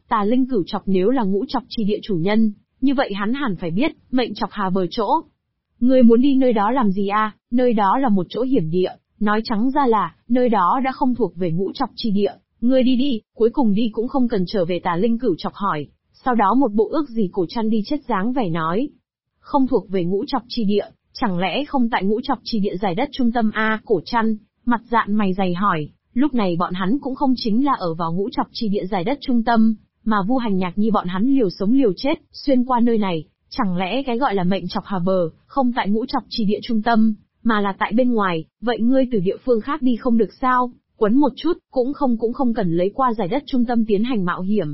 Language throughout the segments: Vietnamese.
Tà Linh Cửu Chọc nếu là ngũ chọc chi địa chủ nhân, như vậy hắn hẳn phải biết, mệnh chọc hà bờ chỗ. Ngươi muốn đi nơi đó làm gì a? Nơi đó là một chỗ hiểm địa, nói trắng ra là, nơi đó đã không thuộc về ngũ chọc chi địa. Ngươi đi đi, cuối cùng đi cũng không cần trở về. Tà Linh Cửu Chọc hỏi, sau đó một bộ ước gì Cổ Trăn đi chết dáng vẻ nói. Không thuộc về ngũ chọc chi địa, chẳng lẽ không tại ngũ chọc chi địa giải đất trung tâm a? Cổ Trăn, mặt dạn mày dày hỏi, lúc này bọn hắn cũng không chính là ở vào ngũ chọc chi địa giải đất trung tâm, mà Vu Hành Nhạc Nhi bọn hắn liều sống liều chết, xuyên qua nơi này, chẳng lẽ cái gọi là mệnh chọc hà bờ, không tại ngũ chọc chi địa trung tâm, mà là tại bên ngoài, vậy ngươi từ địa phương khác đi không được sao? Quấn một chút, cũng không cần lấy qua giải đất trung tâm tiến hành mạo hiểm.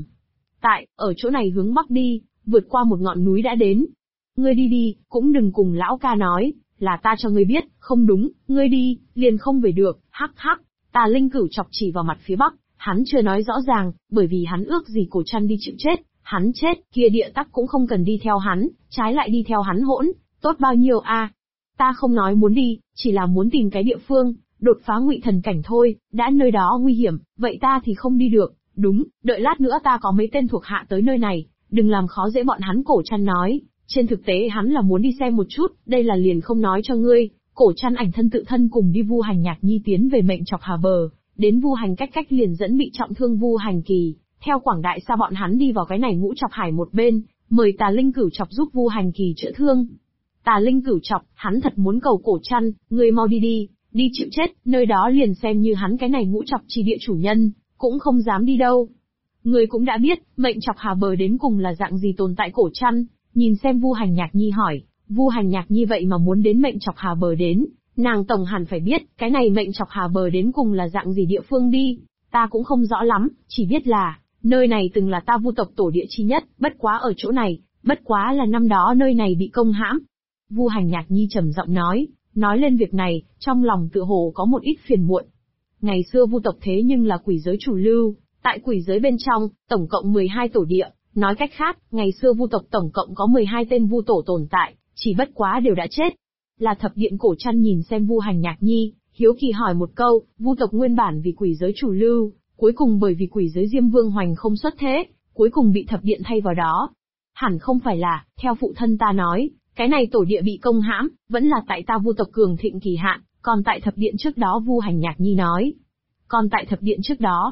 Ở chỗ này hướng bắc đi, vượt qua một ngọn núi đã đến. Ngươi đi đi, cũng đừng cùng lão ca nói, là ta cho ngươi biết, không đúng, ngươi đi, liền không về được, hắc hắc. Tà Linh Cửu Chọc chỉ vào mặt phía bắc, hắn chưa nói rõ ràng, bởi vì hắn ước gì Cổ Trăn đi chịu chết, hắn chết, kia địa tắc cũng không cần đi theo hắn, trái lại đi theo hắn hỗn, tốt bao nhiêu a? Ta không nói muốn đi, chỉ là muốn tìm cái địa phương, đột phá ngụy thần cảnh thôi, đã nơi đó nguy hiểm, vậy ta thì không đi được, đúng, đợi lát nữa ta có mấy tên thuộc hạ tới nơi này, đừng làm khó dễ bọn hắn. Cổ Trăn nói, trên thực tế hắn là muốn đi xem một chút, đây là liền không nói cho ngươi. Cổ Trăn ảnh thân tự thân cùng đi Vu Hành Nhạc Nhi tiến về mệnh chọc hà bờ, đến Vu Hành cách liền dẫn bị trọng thương Vu Hành Kỳ, theo Quảng Đại Sa bọn hắn đi vào cái này ngũ chọc hải một bên, mời Tà Linh Cửu Chọc giúp Vu Hành Kỳ chữa thương. Tà Linh Cửu Chọc, hắn thật muốn cầu Cổ Trăn, ngươi mau đi đi, đi chịu chết, nơi đó liền xem như hắn cái này ngũ chọc chi địa chủ nhân, cũng không dám đi đâu. Ngươi cũng đã biết, mệnh chọc hà bờ đến cùng là dạng gì tồn tại. Cổ Trăn, nhìn xem Vu Hành Nhạc Nhi hỏi, Vu Hành Nhạc Nhi vậy mà muốn đến mệnh chọc hà bờ đến, nàng tổng hẳn phải biết, cái này mệnh chọc hà bờ đến cùng là dạng gì địa phương đi, ta cũng không rõ lắm, chỉ biết là, nơi này từng là ta Vu tộc tổ địa chi nhất, bất quá ở chỗ này, bất quá là năm đó nơi này bị công hãm. Vu Hành Nhạc Nhi trầm giọng nói lên việc này, trong lòng tựa hồ có một ít phiền muộn. Ngày xưa Vu tộc thế nhưng là quỷ giới chủ lưu, tại quỷ giới bên trong, tổng cộng 12 tổ địa, nói cách khác, ngày xưa Vu tộc tổng cộng có 12 tên Vu tổ tồn tại, chỉ bất quá đều đã chết. Là Thập Điện. Cổ Trăn nhìn xem Vu Hành Nhạc Nhi, hiếu kỳ hỏi một câu, Vu tộc nguyên bản vì quỷ giới chủ lưu, cuối cùng bởi vì quỷ giới Diêm Vương Hoành không xuất thế, cuối cùng bị Thập Điện thay vào đó. Hẳn không phải là, theo phụ thân ta nói, cái này tổ địa bị công hãm, vẫn là tại ta Vu tộc cường thịnh kỳ hạn, còn tại Thập Điện trước đó. Vu Hành Nhạc Nhi nói. Còn tại Thập Điện trước đó,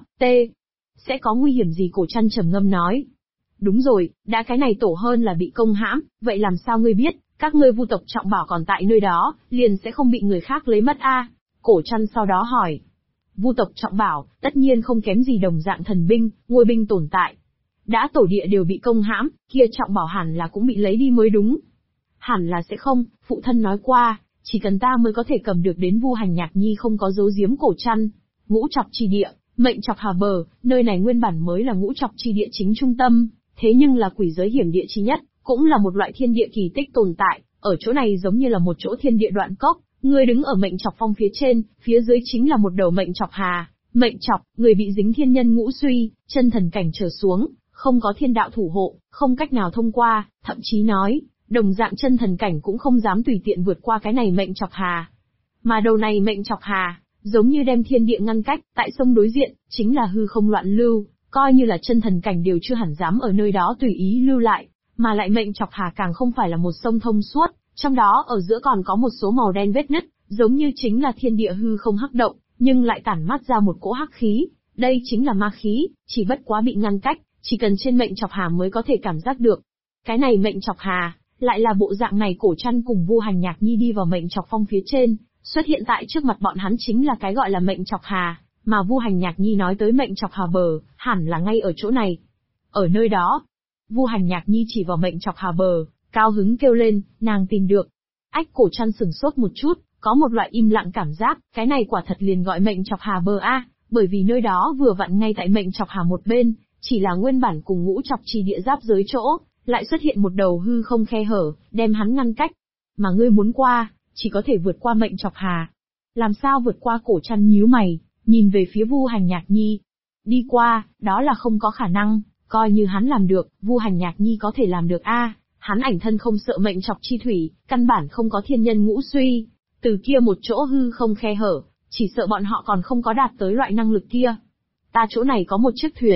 sẽ có nguy hiểm gì? Cổ Trăn trầm ngâm nói. Đúng rồi, đã cái này tổ hơn là bị công hãm, vậy làm sao ngươi biết, các ngươi Vu tộc trọng bảo còn tại nơi đó, liền sẽ không bị người khác lấy mất a? Cổ Trăn sau đó hỏi. Vu tộc trọng bảo, tất nhiên không kém gì đồng dạng thần binh, ngôi binh tồn tại. Đã tổ địa đều bị công hãm, kia trọng bảo hẳn là cũng bị lấy đi mới đúng. Hẳn là sẽ không, phụ thân nói qua, chỉ cần ta mới có thể cầm được đến. Vu Hành Nhạc Nhi không có giấu giếm Cổ Trăn. Ngũ chọc chi địa, mệnh chọc hà bờ, nơi này nguyên bản mới là ngũ chọc chi địa chính trung tâm, thế nhưng là quỷ giới hiểm địa chi nhất, cũng là một loại thiên địa kỳ tích tồn tại, ở chỗ này giống như là một chỗ thiên địa đoạn cốc, người đứng ở mệnh chọc phong phía trên, phía dưới chính là một đầu mệnh chọc hà. Mệnh chọc, người bị dính thiên nhân ngũ suy, chân thần cảnh trở xuống, không có thiên đạo thủ hộ, không cách nào thông qua, thậm chí nói, đồng dạng chân thần cảnh cũng không dám tùy tiện vượt qua cái này mệnh chọc hà. Mà đầu này mệnh chọc hà, giống như đem thiên địa ngăn cách, tại sông đối diện, chính là hư không loạn lưu, coi như là chân thần cảnh đều chưa hẳn dám ở nơi đó tùy ý lưu lại, mà lại mệnh chọc hà càng không phải là một sông thông suốt, trong đó ở giữa còn có một số màu đen vết nứt, giống như chính là thiên địa hư không hắc động, nhưng lại tản mát ra một cỗ hắc khí, đây chính là ma khí, chỉ bất quá bị ngăn cách, chỉ cần trên mệnh chọc hà mới có thể cảm giác được. Cái này mệnh chọc hà, lại là bộ dạng này. Cổ Trăn cùng Vu Hành Nhạc Nhi đi vào mệnh chọc phong phía trên, xuất hiện tại trước mặt bọn hắn chính là cái gọi là mệnh chọc hà, mà Vu Hành Nhạc Nhi nói tới mệnh chọc hà bờ, hẳn là ngay ở chỗ này. Ở nơi đó, Vu Hành Nhạc Nhi chỉ vào mệnh chọc hà bờ, cao hứng kêu lên, nàng tìm được. Ách. Cổ Trăn sừng sốt một chút, có một loại im lặng cảm giác, cái này quả thật liền gọi mệnh chọc hà bờ a, bởi vì nơi đó vừa vặn ngay tại mệnh chọc hà một bên, chỉ là nguyên bản cùng ngũ chọc chi địa giáp giới chỗ, lại xuất hiện một đầu hư không khe hở, đem hắn ngăn cách. Mà ngươi muốn qua, chỉ có thể vượt qua mệnh chọc hà. Làm sao vượt qua? Cổ Trăn nhíu mày, nhìn về phía Vu Hành Nhạc Nhi. Đi qua, đó là không có khả năng, coi như hắn làm được, Vu Hành Nhạc Nhi có thể làm được a? Hắn ảnh thân không sợ mệnh chọc chi thủy, căn bản không có thiên nhân ngũ suy, từ kia một chỗ hư không khe hở, chỉ sợ bọn họ còn không có đạt tới loại năng lực kia. Ta chỗ này có một chiếc thuyền,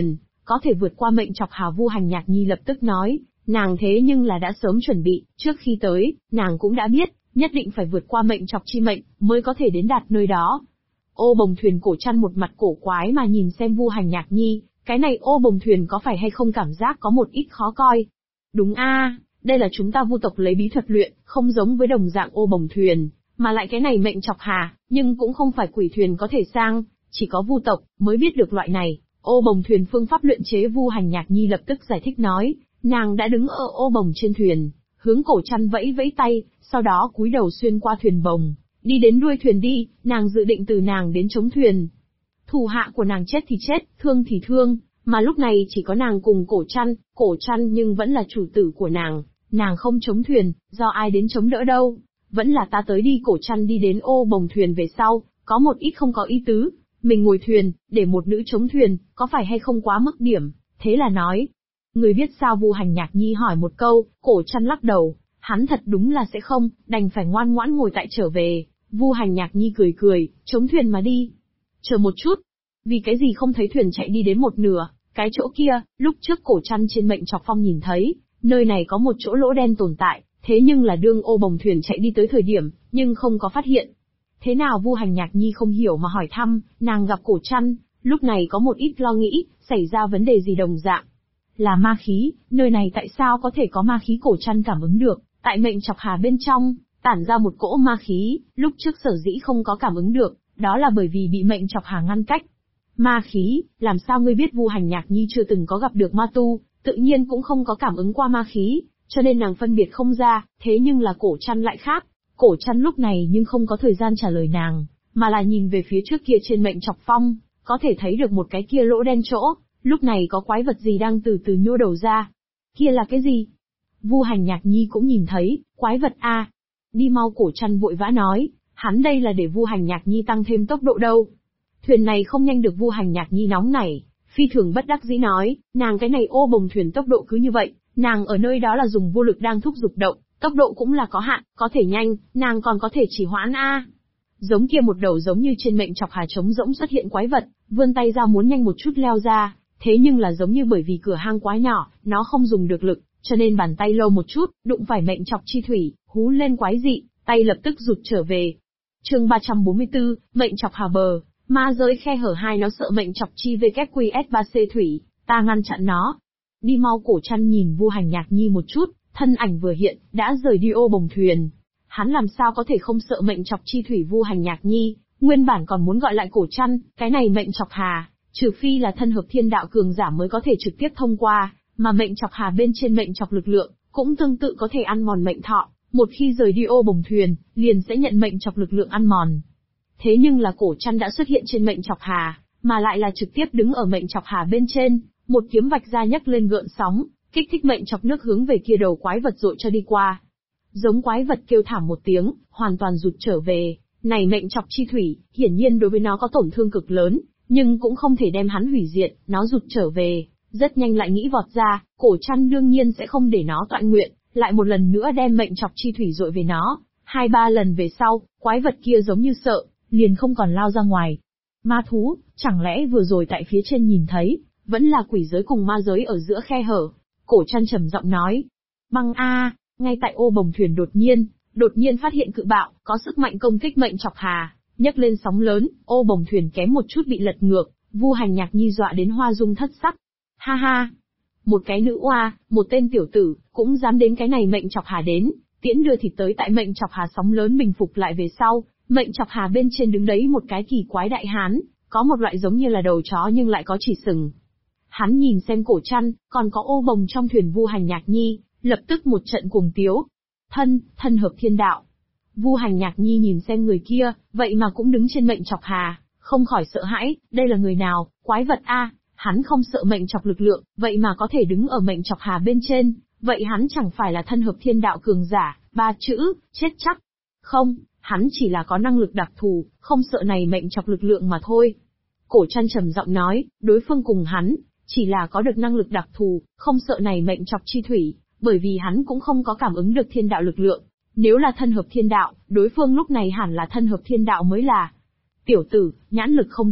có thể vượt qua mệnh chọc hà. Vu Hành Nhạc Nhi lập tức nói, nàng thế nhưng là đã sớm chuẩn bị, trước khi tới, nàng cũng đã biết, nhất định phải vượt qua mệnh chọc chi mệnh, mới có thể đến đạt nơi đó. Ô Bồng Thuyền Cổ Trăn một mặt cổ quái mà nhìn xem Vu Hành Nhạc Nhi, cái này Ô Bồng Thuyền có phải hay không cảm giác có một ít khó coi. Đúng a, đây là chúng ta Vu tộc lấy bí thuật luyện, không giống với đồng dạng Ô Bồng Thuyền, mà lại cái này mệnh chọc hà, nhưng cũng không phải quỷ thuyền có thể sang, chỉ có Vu tộc mới biết được loại này. Ô Bồng Thuyền phương pháp luyện chế. Vu Hành Nhạc Nhi lập tức giải thích nói, nàng đã đứng ở ô bồng trên thuyền, hướng Cổ Trăn vẫy vẫy tay, sau đó cúi đầu xuyên qua thuyền bồng, đi đến đuôi thuyền đi, nàng dự định từ nàng đến chống thuyền. Thủ hạ của nàng chết thì chết, thương thì thương, mà lúc này chỉ có nàng cùng Cổ Trăn nhưng vẫn là chủ tử của nàng không chống thuyền, do ai đến chống đỡ đâu, vẫn là ta tới đi. Cổ Trăn đi đến ô bồng thuyền về sau, có một ít không có ý tứ, mình ngồi thuyền, để một nữ chống thuyền, có phải hay không quá mức điểm, thế là nói. Người biết sao? Vu Hành Nhạc Nhi hỏi một câu. Cổ Trăn lắc đầu, hắn thật đúng là sẽ không, đành phải ngoan ngoãn ngồi tại trở về. Vu Hành Nhạc Nhi cười cười, chống thuyền mà đi. Chờ một chút, vì cái gì không thấy thuyền chạy đi đến một nửa, cái chỗ kia, lúc trước Cổ Trăn trên mệnh chọc phong nhìn thấy, nơi này có một chỗ lỗ đen tồn tại, thế nhưng là đương ô bồng thuyền chạy đi tới thời điểm, nhưng không có phát hiện. Thế nào? Vu Hành Nhạc Nhi không hiểu mà hỏi thăm, nàng gặp Cổ Trăn, lúc này có một ít lo nghĩ, xảy ra vấn đề gì đồng dạng. Là ma khí, nơi này tại sao có thể có ma khí? Cổ Trăn cảm ứng được, tại mệnh chọc hà bên trong, tản ra một cỗ ma khí, lúc trước sở dĩ không có cảm ứng được, đó là bởi vì bị mệnh chọc hà ngăn cách. Ma khí, làm sao ngươi biết? Vu Hành Nhạc Nhi chưa từng có gặp được ma tu, tự nhiên cũng không có cảm ứng qua ma khí, cho nên nàng phân biệt không ra, thế nhưng là Cổ Trăn lại khác. Cổ Trăn lúc này nhưng không có thời gian trả lời nàng, mà là nhìn về phía trước kia trên mệnh chọc phong, có thể thấy được một cái kia lỗ đen chỗ, lúc này có quái vật gì đang từ từ nhô đầu ra. Kia là cái gì? Vu Hành Nhạc Nhi cũng nhìn thấy, quái vật a. Đi mau! Cổ Trăn vội vã nói, hắn đây là để Vu Hành Nhạc Nhi tăng thêm tốc độ đâu. Thuyền này không nhanh được. Vu Hành Nhạc Nhi nóng nảy, phi thường bất đắc dĩ nói, nàng cái này ô bồng thuyền tốc độ cứ như vậy, nàng ở nơi đó là dùng vô lực đang thúc giục động, tốc độ cũng là có hạn, có thể nhanh, nàng còn có thể chỉ hoãn a. Giống kia một đầu giống như trên mệnh chọc hà trống rỗng xuất hiện quái vật, vươn tay ra muốn nhanh một chút leo ra, thế nhưng là giống như bởi vì cửa hang quá nhỏ, nó không dùng được lực, cho nên bàn tay lâu một chút, đụng phải mệnh chọc chi thủy, hú lên quái dị, tay lập tức rụt trở về. Chương 344, mệnh chọc hà bờ, ma giới khe hở 2. Nó sợ mệnh chọc chi VQS3C thủy, ta ngăn chặn nó. Đi mau! Cổ Trăn nhìn Vu Hành Nhạc Nhi một chút, thân ảnh vừa hiện, đã rời đi ô bồng thuyền. Hắn làm sao có thể không sợ mệnh chọc chi thủy? Vu Hành Nhạc Nhi, nguyên bản còn muốn gọi lại Cổ Trăn, cái này mệnh chọc hà, trừ phi là thân hợp thiên đạo cường giả mới có thể trực tiếp thông qua, mà mệnh chọc hà bên trên mệnh chọc lực lượng, cũng tương tự có thể ăn mòn mệnh thọ, một khi rời đi ô bồng thuyền, liền sẽ nhận mệnh chọc lực lượng ăn mòn. Thế nhưng là Cổ Trăn đã xuất hiện trên mệnh chọc hà, mà lại là trực tiếp đứng ở mệnh chọc hà bên trên, một kiếm vạch ra nhấc lên gợn sóng, kích thích mệnh chọc nước hướng về kia đầu quái vật dội cho đi qua. Giống quái vật kêu thảm một tiếng, hoàn toàn rụt trở về. Này mệnh chọc chi thủy, hiển nhiên đối với nó có tổn thương cực lớn, nhưng cũng không thể đem hắn hủy diệt, nó rụt trở về, rất nhanh lại nghĩ vọt ra. Cổ Trăn đương nhiên sẽ không để nó toại nguyện, lại một lần nữa đem mệnh chọc chi thủy dội về nó. 2-3 lần về sau, quái vật kia giống như sợ, liền không còn lao ra ngoài. Ma thú, chẳng lẽ vừa rồi tại phía trên nhìn thấy, vẫn là quỷ giới cùng ma giới ở giữa khe hở? Cổ Trăn trầm giọng nói. Băng a! Ngay tại ô bồng thuyền đột nhiên phát hiện cự bạo, có sức mạnh công kích mệnh chọc hà, nhấc lên sóng lớn, ô bồng thuyền kém một chút bị lật ngược. Vu Hành Nhạc Nhi dọa đến hoa dung thất sắc. Ha ha! Một cái nữ oa, một tên tiểu tử, cũng dám đến cái này mệnh chọc hà đến, tiễn đưa thịt tới. Tại mệnh chọc hà sóng lớn bình phục lại về sau, mệnh chọc hà bên trên đứng đấy một cái kỳ quái đại hán, có một loại giống như là đầu chó nhưng lại có chỉ sừng. Hắn nhìn xem Cổ Trăn, còn có ô bồng trong thuyền Vu Hành Nhạc Nhi, lập tức một trận cuồng tiếu. Thân hợp thiên đạo. Vu Hành Nhạc Nhi nhìn xem người kia, vậy mà cũng đứng trên mệnh chọc hà, không khỏi sợ hãi, đây là người nào? Quái vật a! Hắn không sợ mệnh chọc lực lượng, vậy mà có thể đứng ở mệnh chọc hà bên trên, vậy hắn chẳng phải là thân hợp thiên đạo cường giả? 3 chữ, chết chắc. Không, hắn chỉ là có năng lực đặc thù, không sợ này mệnh chọc lực lượng mà thôi. Cổ Trăn trầm giọng nói, đối phương cùng hắn, chỉ là có được năng lực đặc thù, không sợ này mệnh chọc chi thủy, bởi vì hắn cũng không có cảm ứng được thiên đạo lực lượng. Nếu là thân hợp thiên đạo, đối phương lúc này hẳn là thân hợp thiên đạo mới là. Tiểu tử, nhãn lực không tệ,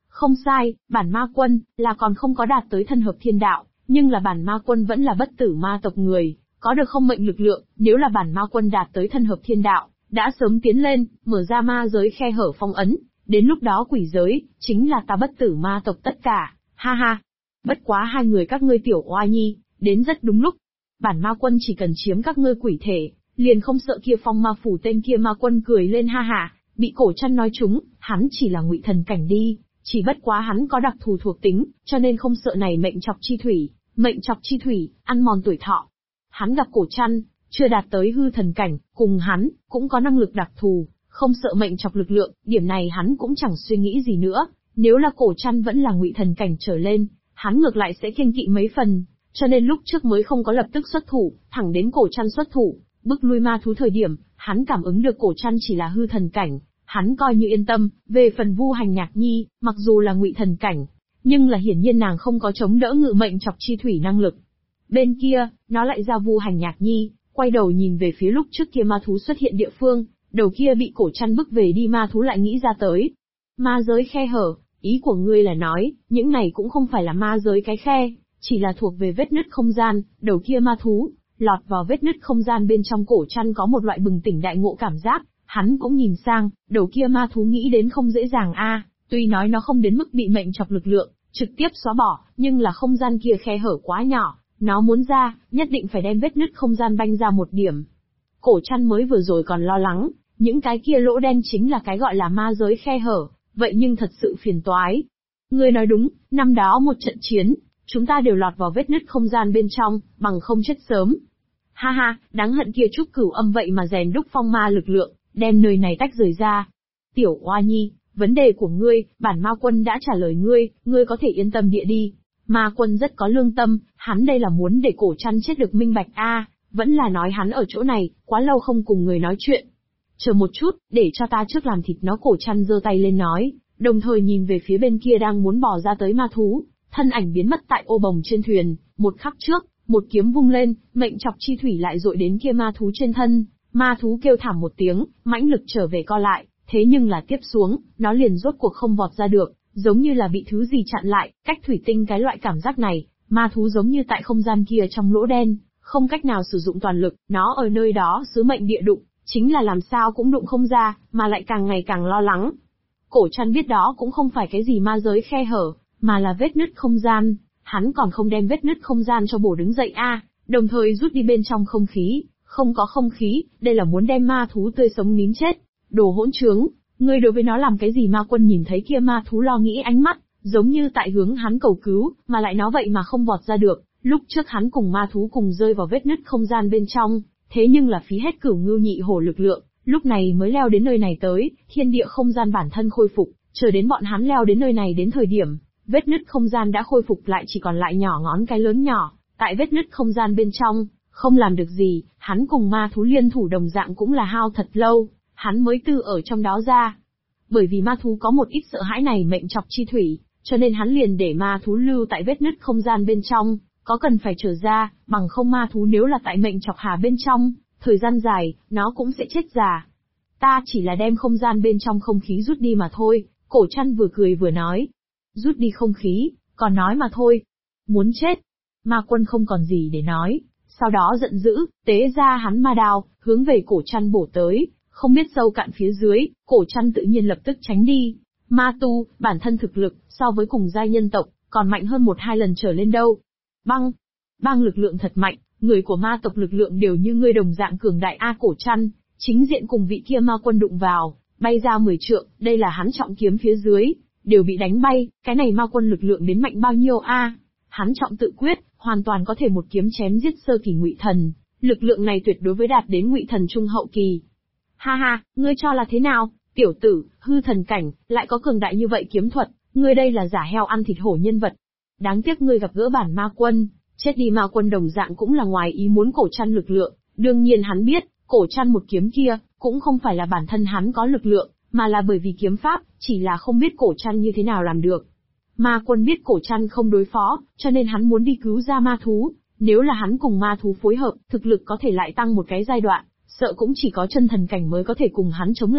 Không sai, bản ma quân, là còn không có đạt tới thân hợp thiên đạo, nhưng là bản ma quân vẫn là bất tử ma tộc người, có được không mệnh lực lượng, nếu là bản ma quân đạt tới thân hợp thiên đạo, đã sớm tiến lên, mở ra ma giới khe hở phong ấn, đến lúc đó quỷ giới, chính là ta bất tử ma tộc tất cả, ha ha. Bất quá hai người các ngươi tiểu oa nhi, đến rất đúng lúc. Bản ma quân chỉ cần chiếm các ngươi quỷ thể, liền không sợ kia phong ma phủ. Tên kia ma quân cười lên ha ha, bị cổ chăn nói trúng, hắn chỉ là ngụy thần cảnh đi, chỉ bất quá hắn có đặc thù thuộc tính, cho nên không sợ này mệnh chọc chi thủy. Mệnh chọc chi thủy, ăn mòn tuổi thọ. Hắn gặp cổ chăn, chưa đạt tới hư thần cảnh, cùng hắn, cũng có năng lực đặc thù, không sợ mệnh chọc lực lượng, điểm này hắn cũng chẳng suy nghĩ gì nữa. Nếu là cổ chăn vẫn là ngụy thần cảnh trở lên, hắn ngược lại sẽ kiêng kỵ mấy phần, cho nên lúc trước mới không có lập tức xuất thủ, thẳng đến cổ chăn xuất thủ, bức lui ma thú thời điểm, hắn cảm ứng được cổ chăn chỉ là hư thần cảnh, hắn coi như yên tâm. Về phần Vu Hành Nhạc Nhi, mặc dù là ngụy thần cảnh, nhưng là hiển nhiên nàng không có chống đỡ ngự mệnh chọc chi thủy năng lực. Bên kia, nó lại ra Vu Hành Nhạc Nhi, quay đầu nhìn về phía lúc trước kia ma thú xuất hiện địa phương, đầu kia bị cổ chăn bức về đi ma thú lại nghĩ ra tới. Ma giới khe hở, ý của ngươi là nói, những này cũng không phải là ma giới cái khe, chỉ là thuộc về vết nứt không gian. Đầu kia ma thú, lọt vào vết nứt không gian bên trong, cổ chăn có một loại bừng tỉnh đại ngộ cảm giác, hắn cũng nhìn sang, đầu kia ma thú nghĩ đến không dễ dàng a. Tuy nói nó không đến mức bị mệnh chọc lực lượng, trực tiếp xóa bỏ, nhưng là không gian kia khe hở quá nhỏ, nó muốn ra, nhất định phải đem vết nứt không gian banh ra một điểm. Cổ chăn mới vừa rồi còn lo lắng, những cái kia lỗ đen chính là cái gọi là ma giới khe hở, vậy nhưng thật sự phiền toái. Ngươi nói đúng, năm đó một trận chiến, chúng ta đều lọt vào vết nứt không gian bên trong, bằng không chết sớm. Ha ha, đáng hận kia Trúc Cửu Âm vậy mà rèn đúc phong ma lực lượng, đem nơi này tách rời ra. Tiểu Oa Nhi, vấn đề của ngươi, bản ma quân đã trả lời ngươi có thể yên tâm địa đi. Ma quân rất có lương tâm, hắn đây là muốn để cổ chăn chết được minh bạch a, vẫn là nói hắn ở chỗ này, quá lâu không cùng người nói chuyện. Chờ một chút, để cho ta trước làm thịt nó. Cổ chăn giơ tay lên nói, đồng thời nhìn về phía bên kia đang muốn bò ra tới ma thú, thân ảnh biến mất tại ô bồng trên thuyền. Một khắc trước, một kiếm vung lên, mệnh chọc chi thủy lại dội đến kia ma thú trên thân. Ma thú kêu thảm một tiếng, mãnh lực trở về co lại, thế nhưng là tiếp xuống, nó liền rốt cuộc không vọt ra được, giống như là bị thứ gì chặn lại. Cách thủy tinh cái loại cảm giác này, ma thú giống như tại không gian kia trong lỗ đen, không cách nào sử dụng toàn lực, nó ở nơi đó sứ mệnh địa đụng, chính là làm sao cũng đụng không ra, mà lại càng ngày càng lo lắng. Cổ chăn biết đó cũng không phải cái gì ma giới khe hở, mà là vết nứt không gian, hắn còn không đem vết nứt không gian cho bổ đứng dậy a, đồng thời rút đi bên trong không khí. Không có không khí, đây là muốn đem ma thú tươi sống nín chết. Đồ hỗn trướng, ngươi đối với nó làm cái gì? Ma quân nhìn thấy kia ma thú lo nghĩ ánh mắt, giống như tại hướng hắn cầu cứu, mà lại nó vậy mà không vọt ra được. Lúc trước hắn cùng ma thú cùng rơi vào vết nứt không gian bên trong, thế nhưng là phí hết Cửu Ngưu Nhị Hổ lực lượng, lúc này mới leo đến nơi này tới. Thiên địa không gian bản thân khôi phục, chờ đến bọn hắn leo đến nơi này đến thời điểm, vết nứt không gian đã khôi phục lại chỉ còn lại nhỏ ngón cái lớn nhỏ. Tại vết nứt không gian bên trong, không làm được gì, hắn cùng ma thú liên thủ đồng dạng cũng là hao thật lâu, hắn mới từ ở trong đó ra. Bởi vì ma thú có một ít sợ hãi này mệnh chọc chi thủy, cho nên hắn liền để ma thú lưu tại vết nứt không gian bên trong, có cần phải trở ra, bằng không ma thú nếu là tại mệnh chọc hà bên trong, thời gian dài, nó cũng sẽ chết già. Ta chỉ là đem không gian bên trong không khí rút đi mà thôi. Cổ chăn vừa cười vừa nói. Rút đi không khí, còn nói mà thôi. Muốn chết. Ma quân không còn gì để nói. Sau đó giận dữ, tế ra hắn ma đao, hướng về cổ chăn bổ tới, không biết sâu cạn phía dưới, cổ chăn tự nhiên lập tức tránh đi. Ma tu, bản thân thực lực, so với cùng giai nhân tộc, còn mạnh hơn 1-2 lần trở lên đâu. Băng, băng lực lượng thật mạnh, người của ma tộc lực lượng đều như ngươi đồng dạng cường đại a. Cổ chăn, chính diện cùng vị kia ma quân đụng vào, bay ra 10 trượng, đây là hắn trọng kiếm phía dưới, đều bị đánh bay, cái này ma quân lực lượng đến mạnh bao nhiêu a? Hắn trọng tự quyết, hoàn toàn có thể một kiếm chém giết sơ kỳ ngụy thần, lực lượng này tuyệt đối với đạt đến ngụy thần trung hậu kỳ. Ha ha, ngươi cho là thế nào, tiểu tử, hư thần cảnh, lại có cường đại như vậy kiếm thuật, ngươi đây là giả heo ăn thịt hổ nhân vật. Đáng tiếc ngươi gặp gỡ bản ma quân, chết đi. Ma quân đồng dạng cũng là ngoài ý muốn cổ chăn lực lượng, đương nhiên hắn biết, cổ chăn một kiếm kia, cũng không phải là bản thân hắn có lực lượng, mà là bởi vì kiếm pháp, chỉ là không biết cổ chăn như thế nào làm được. Ma quân biết cổ chăn không đối phó, cho nên hắn muốn đi cứu ra ma thú, nếu là hắn cùng ma thú phối hợp, thực lực có thể lại tăng một cái giai đoạn, sợ cũng chỉ có chân thần cảnh mới có thể cùng hắn chống lại.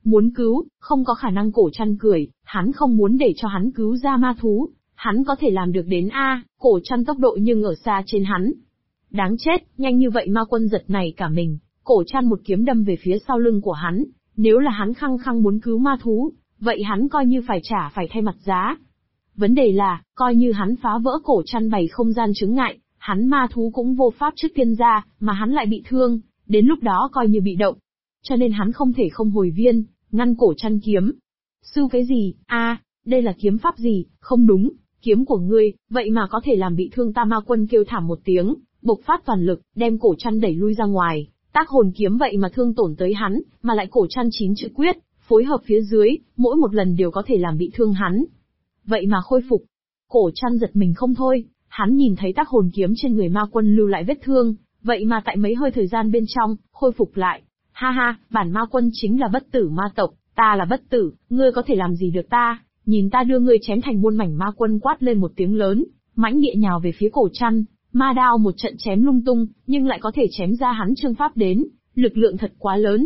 Muốn cứu, không có khả năng. Cổ Trăn cười, hắn không muốn để cho hắn cứu ra ma thú, hắn có thể làm được đến Cổ Trăn tốc độ nhưng ở xa trên hắn. Đáng chết, nhanh như vậy. Ma Quân giật này cả mình, Cổ Trăn một kiếm đâm về phía sau lưng của hắn, nếu là hắn khăng khăng muốn cứu ma thú, vậy hắn coi như phải thay mặt giá. Vấn đề là, coi như hắn phá vỡ Cổ Trăn bày không gian chướng ngại, hắn ma thú cũng vô pháp trước tiên ra, mà hắn lại bị thương, đến lúc đó coi như bị động. Cho nên hắn không thể không hồi viên, ngăn Cổ Trăn kiếm. Sư cái gì, đây là kiếm pháp gì, không đúng, kiếm của ngươi, vậy mà có thể làm bị thương ta. Ma Quân kêu thảm một tiếng, bộc phát toàn lực, đem Cổ Trăn đẩy lui ra ngoài, tác hồn kiếm vậy mà thương tổn tới hắn, mà lại Cổ Trăn 9 chữ quyết, phối hợp phía dưới, mỗi một lần đều có thể làm bị thương hắn. Vậy mà khôi phục. Cổ Trăn giật mình không thôi, hắn nhìn thấy tác hồn kiếm trên người Ma Quân lưu lại vết thương, vậy mà tại mấy hơi thời gian bên trong, khôi phục lại. Ha ha, bản Ma Quân chính là bất tử ma tộc, ta là bất tử, ngươi có thể làm gì được ta, nhìn ta đưa ngươi chém thành muôn mảnh. Ma Quân quát lên một tiếng lớn, mãnh địa nhào về phía Cổ Trăn, ma đao một trận chém lung tung, nhưng lại có thể chém ra hắn chương pháp đến, lực lượng thật quá lớn.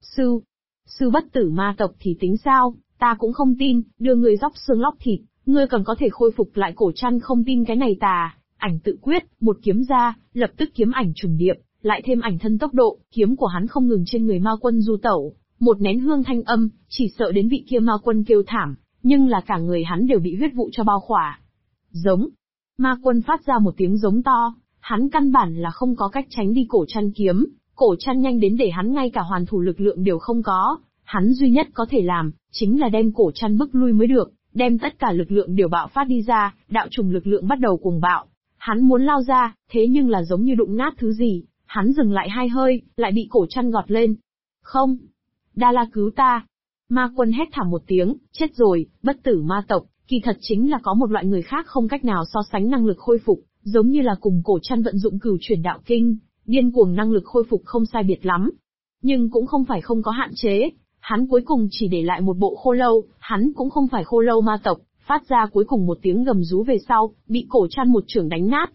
Sư bất tử ma tộc thì tính sao, ta cũng không tin, đưa ngươi róc xương lóc thịt, ngươi còn có thể khôi phục lại. Cổ Trăn không tin cái này tà, ảnh tự quyết, một kiếm ra, lập tức kiếm ảnh trùng điệp, lại thêm ảnh thân tốc độ, kiếm của hắn không ngừng trên người Ma Quân du tẩu, một nén hương thanh âm, chỉ sợ đến vị kia Ma Quân kêu thảm, nhưng là cả người hắn đều bị huyết vụ cho bao khỏa. Giống. Ma Quân phát ra một tiếng giống to, hắn căn bản là không có cách tránh đi Cổ Trăn kiếm, Cổ Trăn nhanh đến để hắn ngay cả hoàn thủ lực lượng đều không có, hắn duy nhất có thể làm, chính là đem Cổ Trăn bức lui mới được, đem tất cả lực lượng đều bạo phát đi ra, đạo trùng lực lượng bắt đầu cuồng bạo. Hắn muốn lao ra, thế nhưng là giống như đụng nát thứ gì, hắn dừng lại hai hơi, lại bị Cổ Trăn gọt lên. Không! Đa La cứu ta! Ma Quân hét thảm một tiếng, chết rồi, bất tử ma tộc, kỳ thật chính là có một loại người khác không cách nào so sánh năng lực khôi phục, giống như là cùng Cổ Trăn vận dụng cửu chuyển đạo kinh, điên cuồng năng lực khôi phục không sai biệt lắm. Nhưng cũng không phải không có hạn chế, hắn cuối cùng chỉ để lại một bộ khô lâu, hắn cũng không phải khô lâu ma tộc, phát ra cuối cùng một tiếng gầm rú về sau, bị Cổ Trăn một chưởng đánh nát.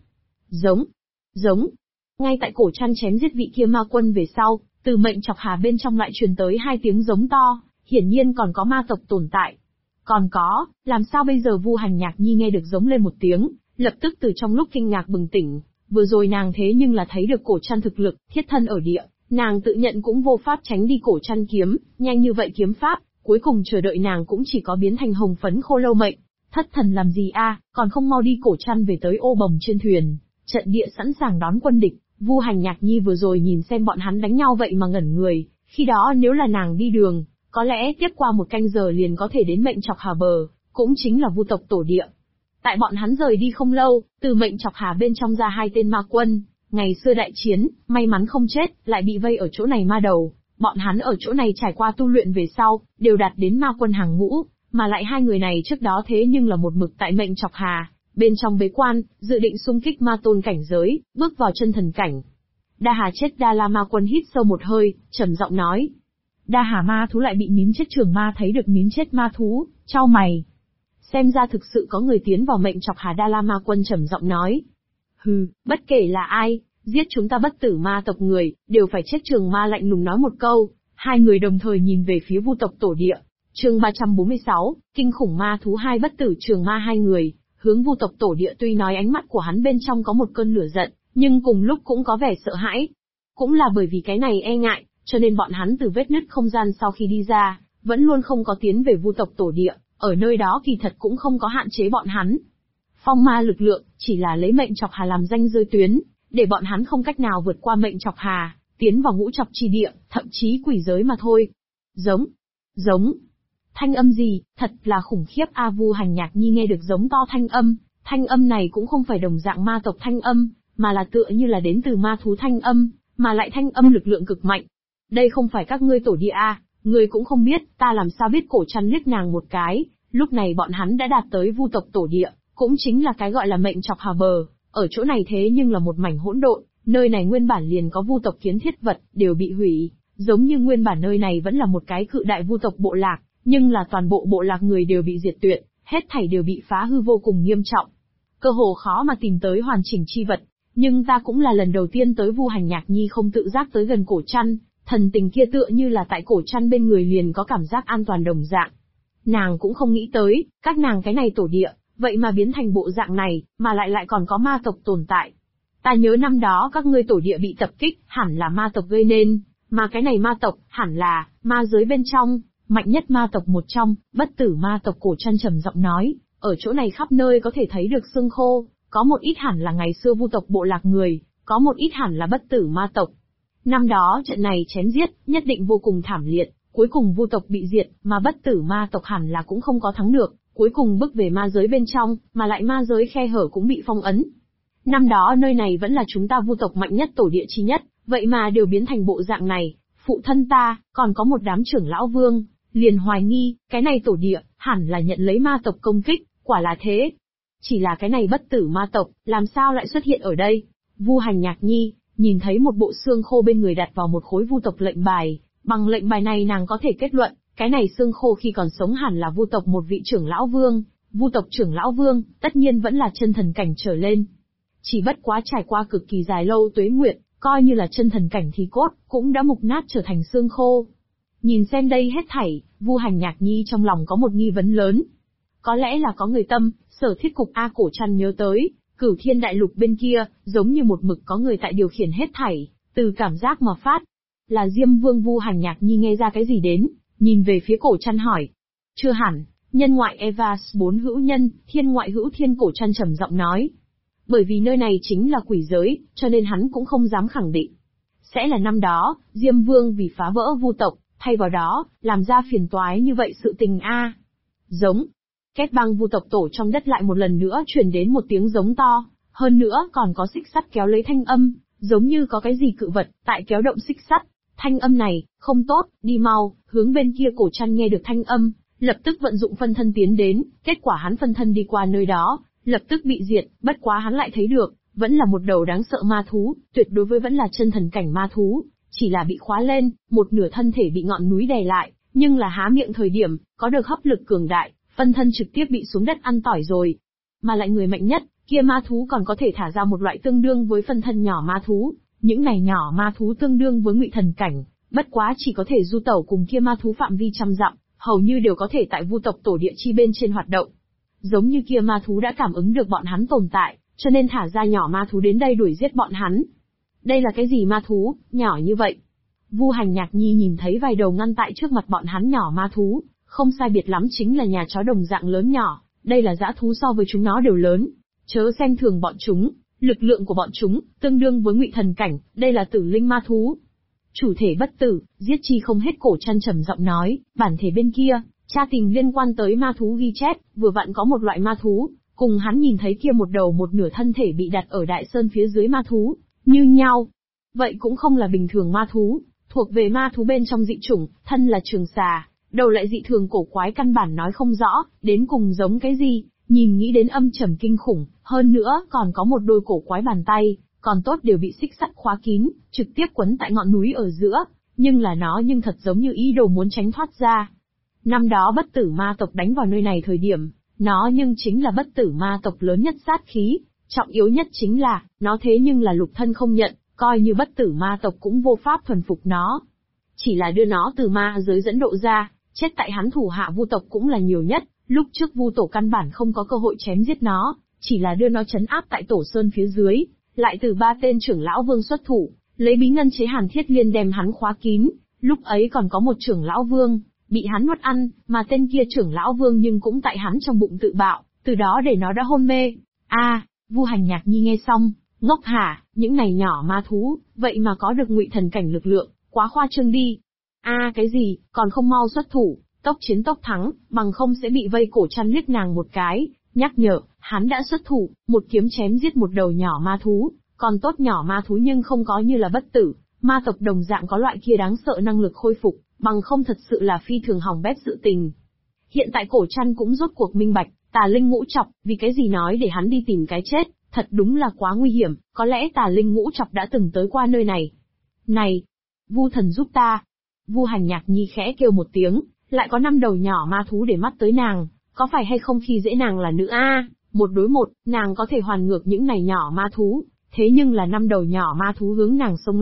Giống. Ngay tại Cổ Trăn chém giết vị kia Ma Quân về sau, từ mệnh chọc hà bên trong lại truyền tới hai tiếng giống to, hiển nhiên còn có ma tộc tồn tại. Còn có, làm sao bây giờ? Vu Hành Nhạc Nhi nghe được giống lên một tiếng, lập tức từ trong lúc kinh ngạc bừng tỉnh, vừa rồi nàng thế nhưng là thấy được Cổ Trăn thực lực, thiết thân ở địa, nàng tự nhận cũng vô pháp tránh đi Cổ Trăn kiếm, nhanh như vậy kiếm pháp, cuối cùng chờ đợi nàng cũng chỉ có biến thành hồng phấn khô lâu mệnh. Thất thần làm gì còn không mau đi. Cổ Trăn về tới ô bồng trên thuyền, trận địa sẵn sàng đón quân địch. Vu Hành Nhạc Nhi vừa rồi nhìn xem bọn hắn đánh nhau vậy mà ngẩn người, khi đó nếu là nàng đi đường, có lẽ tiếp qua một canh giờ liền có thể đến mệnh chọc hà bờ, cũng chính là Vu tộc tổ địa. Tại bọn hắn rời đi không lâu, từ mệnh chọc hà bên trong ra hai tên ma quân, ngày xưa đại chiến, may mắn không chết, lại bị vây ở chỗ này ma đầu. Bọn hắn ở chỗ này trải qua tu luyện về sau, đều đạt đến ma quân hàng ngũ, mà lại hai người này trước đó thế nhưng là một mực tại mệnh chọc hà, bên trong bế quan, dự định xung kích ma tôn cảnh giới, bước vào chân thần cảnh. Đa Hà chết. Đa La ma quân hít sâu một hơi, trầm giọng nói. Đa Hà ma thú lại bị mím chết. Trường ma thấy được mím chết ma thú, chau mày. Xem ra thực sự có người tiến vào mệnh chọc hà. Đa La ma quân trầm giọng nói. Hừ, bất kể là ai, giết chúng ta bất tử ma tộc người, đều phải chết. Trường ma lạnh lùng nói một câu, hai người đồng thời nhìn về phía Vu tộc tổ địa. Chương 346, kinh khủng ma thú hai. Bất tử Trường ma hai người hướng Vu tộc tổ địa, tuy nói ánh mắt của hắn bên trong có một cơn lửa giận, nhưng cùng lúc cũng có vẻ sợ hãi. Cũng là bởi vì cái này e ngại, cho nên bọn hắn từ vết nứt không gian sau khi đi ra, vẫn luôn không có tiến về Vu tộc tổ địa, ở nơi đó kỳ thật cũng không có hạn chế bọn hắn. Phong ma lực lượng, chỉ là lấy mệnh chọc hà làm ranh giới tuyến, để bọn hắn không cách nào vượt qua mệnh chọc hà, tiến vào ngũ chọc chi địa, thậm chí quỷ giới mà thôi. Giống. Thanh âm gì, thật là khủng khiếp. Vu Hành Nhạc Nhi nghe được giống to thanh âm này cũng không phải đồng dạng ma tộc thanh âm, mà là tựa như là đến từ ma thú thanh âm, mà lại thanh âm lực lượng cực mạnh. Đây không phải các ngươi tổ địa ngươi cũng không biết, ta làm sao biết? Cổ Trăn liếc nàng một cái, lúc này bọn hắn đã đạt tới Vu tộc tổ địa, cũng chính là cái gọi là mệnh chọc hà bờ, ở chỗ này thế nhưng là một mảnh hỗn độn, nơi này nguyên bản liền có Vu tộc kiến thiết vật, đều bị hủy, giống như nguyên bản nơi này vẫn là một cái cự đại Vu tộc bộ lạc, nhưng là toàn bộ bộ lạc người đều bị diệt tuyệt, hết thảy đều bị phá hư vô cùng nghiêm trọng. Cơ hồ khó mà tìm tới hoàn chỉnh chi vật, nhưng ta cũng là lần đầu tiên tới. Vu Hành Nhạc Nhi không tự giác tới gần Cổ Trăn, thần tình kia tựa như là tại cổ chăn bên người liền có cảm giác an toàn đồng dạng. Nàng cũng không nghĩ tới, các nàng cái này tổ địa, vậy mà biến thành bộ dạng này, mà lại còn có ma tộc tồn tại. Ta nhớ năm đó các ngươi tổ địa bị tập kích, hẳn là ma tộc gây nên, mà cái này ma tộc, hẳn là, ma giới bên trong, mạnh nhất ma tộc một trong, bất tử ma tộc. Cổ chăn trầm giọng nói, ở chỗ này khắp nơi có thể thấy được xương khô, có một ít hẳn là ngày xưa vu tộc bộ lạc người, có một ít hẳn là bất tử ma tộc. Năm đó trận này chém giết, nhất định vô cùng thảm liệt, cuối cùng vu tộc bị diệt, mà bất tử ma tộc hẳn là cũng không có thắng được, cuối cùng bước về ma giới bên trong, mà lại ma giới khe hở cũng bị phong ấn. Năm đó nơi này vẫn là chúng ta vu tộc mạnh nhất tổ địa chi nhất, vậy mà đều biến thành bộ dạng này, phụ thân ta, còn có một đám trưởng lão vương, liền hoài nghi, cái này tổ địa, hẳn là nhận lấy ma tộc công kích, quả là thế. Chỉ là cái này bất tử ma tộc, làm sao lại xuất hiện ở đây? Vu Hành Nhạc Nhi, nhìn thấy một bộ xương khô bên người đặt vào một khối vu tộc lệnh bài, bằng lệnh bài này nàng có thể kết luận, cái này xương khô khi còn sống hẳn là vu tộc một vị trưởng lão vương, vu tộc trưởng lão vương, tất nhiên vẫn là chân thần cảnh trở lên. Chỉ bất quá trải qua cực kỳ dài lâu tuế nguyệt, coi như là chân thần cảnh thì cốt, cũng đã mục nát trở thành xương khô. Nhìn xem đây hết thảy, Vu Hành Nhạc Nhi trong lòng có một nghi vấn lớn. Có lẽ là có người tâm, Sở Thiết Cục A. Cổ Chăn nhớ tới, Cửu Thiên Đại Lục bên kia, giống như một mực có người tại điều khiển hết thảy, từ cảm giác mà phát. Là Diêm Vương. Vu Hành Nhạc Nhi nghe ra cái gì đến, nhìn về phía Cổ Chăn hỏi. Chưa hẳn, nhân ngoại Evas 4 hữu nhân, thiên ngoại hữu thiên. Cổ Chăn trầm giọng nói. Bởi vì nơi này chính là quỷ giới, cho nên hắn cũng không dám khẳng định. Sẽ là năm đó, Diêm Vương vì phá vỡ vu tộc, thay vào đó, làm ra phiền toái như vậy sự tình a. Giống. Két băng vu tộc tổ trong đất lại một lần nữa truyền đến một tiếng giống to, hơn nữa còn có xích sắt kéo lấy thanh âm, giống như có cái gì cự vật, tại kéo động xích sắt. Thanh âm này, không tốt, đi mau, hướng bên kia. Cổ Chăn nghe được thanh âm, lập tức vận dụng phân thân tiến đến, kết quả hắn phân thân đi qua nơi đó, lập tức bị diệt, bất quá hắn lại thấy được, vẫn là một đầu đáng sợ ma thú, tuyệt đối với vẫn là chân thần cảnh ma thú, chỉ là bị khóa lên, một nửa thân thể bị ngọn núi đè lại, nhưng là há miệng thời điểm, có được hấp lực cường đại, phân thân trực tiếp bị xuống đất ăn tỏi rồi. Mà lại người mạnh nhất, kia ma thú còn có thể thả ra một loại tương đương với phân thân nhỏ ma thú, những này nhỏ ma thú tương đương với ngụy thần cảnh, bất quá chỉ có thể du tẩu cùng kia ma thú phạm vi trăm dặm, hầu như đều có thể tại vu tộc tổ địa chi bên trên hoạt động. Giống như kia ma thú đã cảm ứng được bọn hắn tồn tại, cho nên thả ra nhỏ ma thú đến đây đuổi giết bọn hắn. Đây là cái gì ma thú, nhỏ như vậy? Vu Hành Nhạc Nhi nhìn thấy vài đầu ngăn tại trước mặt bọn hắn nhỏ ma thú, không sai biệt lắm chính là nhà chó đồng dạng lớn nhỏ, đây là dã thú so với chúng nó đều lớn. Chớ xem thường bọn chúng, lực lượng của bọn chúng, tương đương với ngụy thần cảnh, đây là tử linh ma thú. Chủ thể bất tử, giết chi không hết. Cổ Chăn trầm giọng nói, bản thể bên kia, tra tìm liên quan tới ma thú ghi chép, vừa vặn có một loại ma thú, cùng hắn nhìn thấy kia một đầu một nửa thân thể bị đặt ở đại sơn phía dưới ma thú, như nhau. Vậy cũng không là bình thường ma thú, thuộc về ma thú bên trong dị chủng, thân là trường xà, đầu lại dị thường cổ quái, căn bản nói không rõ, đến cùng giống cái gì, nhìn nghĩ đến âm trầm kinh khủng, hơn nữa còn có một đôi cổ quái bàn tay, còn tốt đều bị xích sắt khóa kín, trực tiếp quấn tại ngọn núi ở giữa, nhưng là nó nhưng thật giống như ý đồ muốn tránh thoát ra. Năm đó bất tử ma tộc đánh vào nơi này thời điểm, nó nhưng chính là bất tử ma tộc lớn nhất sát khí, trọng yếu nhất chính là, nó thế nhưng là lục thân không nhận, coi như bất tử ma tộc cũng vô pháp thuần phục nó. Chỉ là đưa nó từ ma giới dẫn độ ra, chết tại hắn thủ hạ vu tộc cũng là nhiều nhất, lúc trước vu tổ căn bản không có cơ hội chém giết nó, chỉ là đưa nó trấn áp tại tổ sơn phía dưới, lại từ 3 tên trưởng lão vương xuất thủ, lấy bí ngân chế Hàn Thiết Liên đem hắn khóa kín, lúc ấy còn có một trưởng lão vương bị hắn nuốt ăn, mà tên kia trưởng lão vương nhưng cũng tại hắn trong bụng tự bạo, từ đó để nó đã hôn mê. Vu Hành Nhạc Nhi nghe xong, ngốc hả, những này nhỏ ma thú, vậy mà có được ngụy thần cảnh lực lượng, quá khoa trương đi. Cái gì, còn không mau xuất thủ, tốc chiến tốc thắng, bằng không sẽ bị vây. Cổ Chăn liếc nàng một cái, nhắc nhở, hắn đã xuất thủ, một kiếm chém giết một đầu nhỏ ma thú, còn tốt nhỏ ma thú nhưng không có như là bất tử, ma tộc đồng dạng có loại kia đáng sợ năng lực khôi phục, bằng không thật sự là phi thường hỏng bét sự tình. Hiện tại Cổ Chăn cũng rốt cuộc minh bạch, Tà Linh Ngũ Chọc, vì cái gì nói để hắn đi tìm cái chết, thật đúng là quá nguy hiểm, có lẽ Tà Linh Ngũ Chọc đã từng tới qua nơi này. Này, Vu thần giúp ta. Vu Hành Nhạc Nhi khẽ kêu một tiếng, lại có 5 đầu nhỏ ma thú để mắt tới nàng, có phải hay không khi dễ nàng là nữ một đối một, nàng có thể hoàn ngược những này nhỏ ma thú, thế nhưng là 5 đầu nhỏ ma thú hướng nàng xông lại,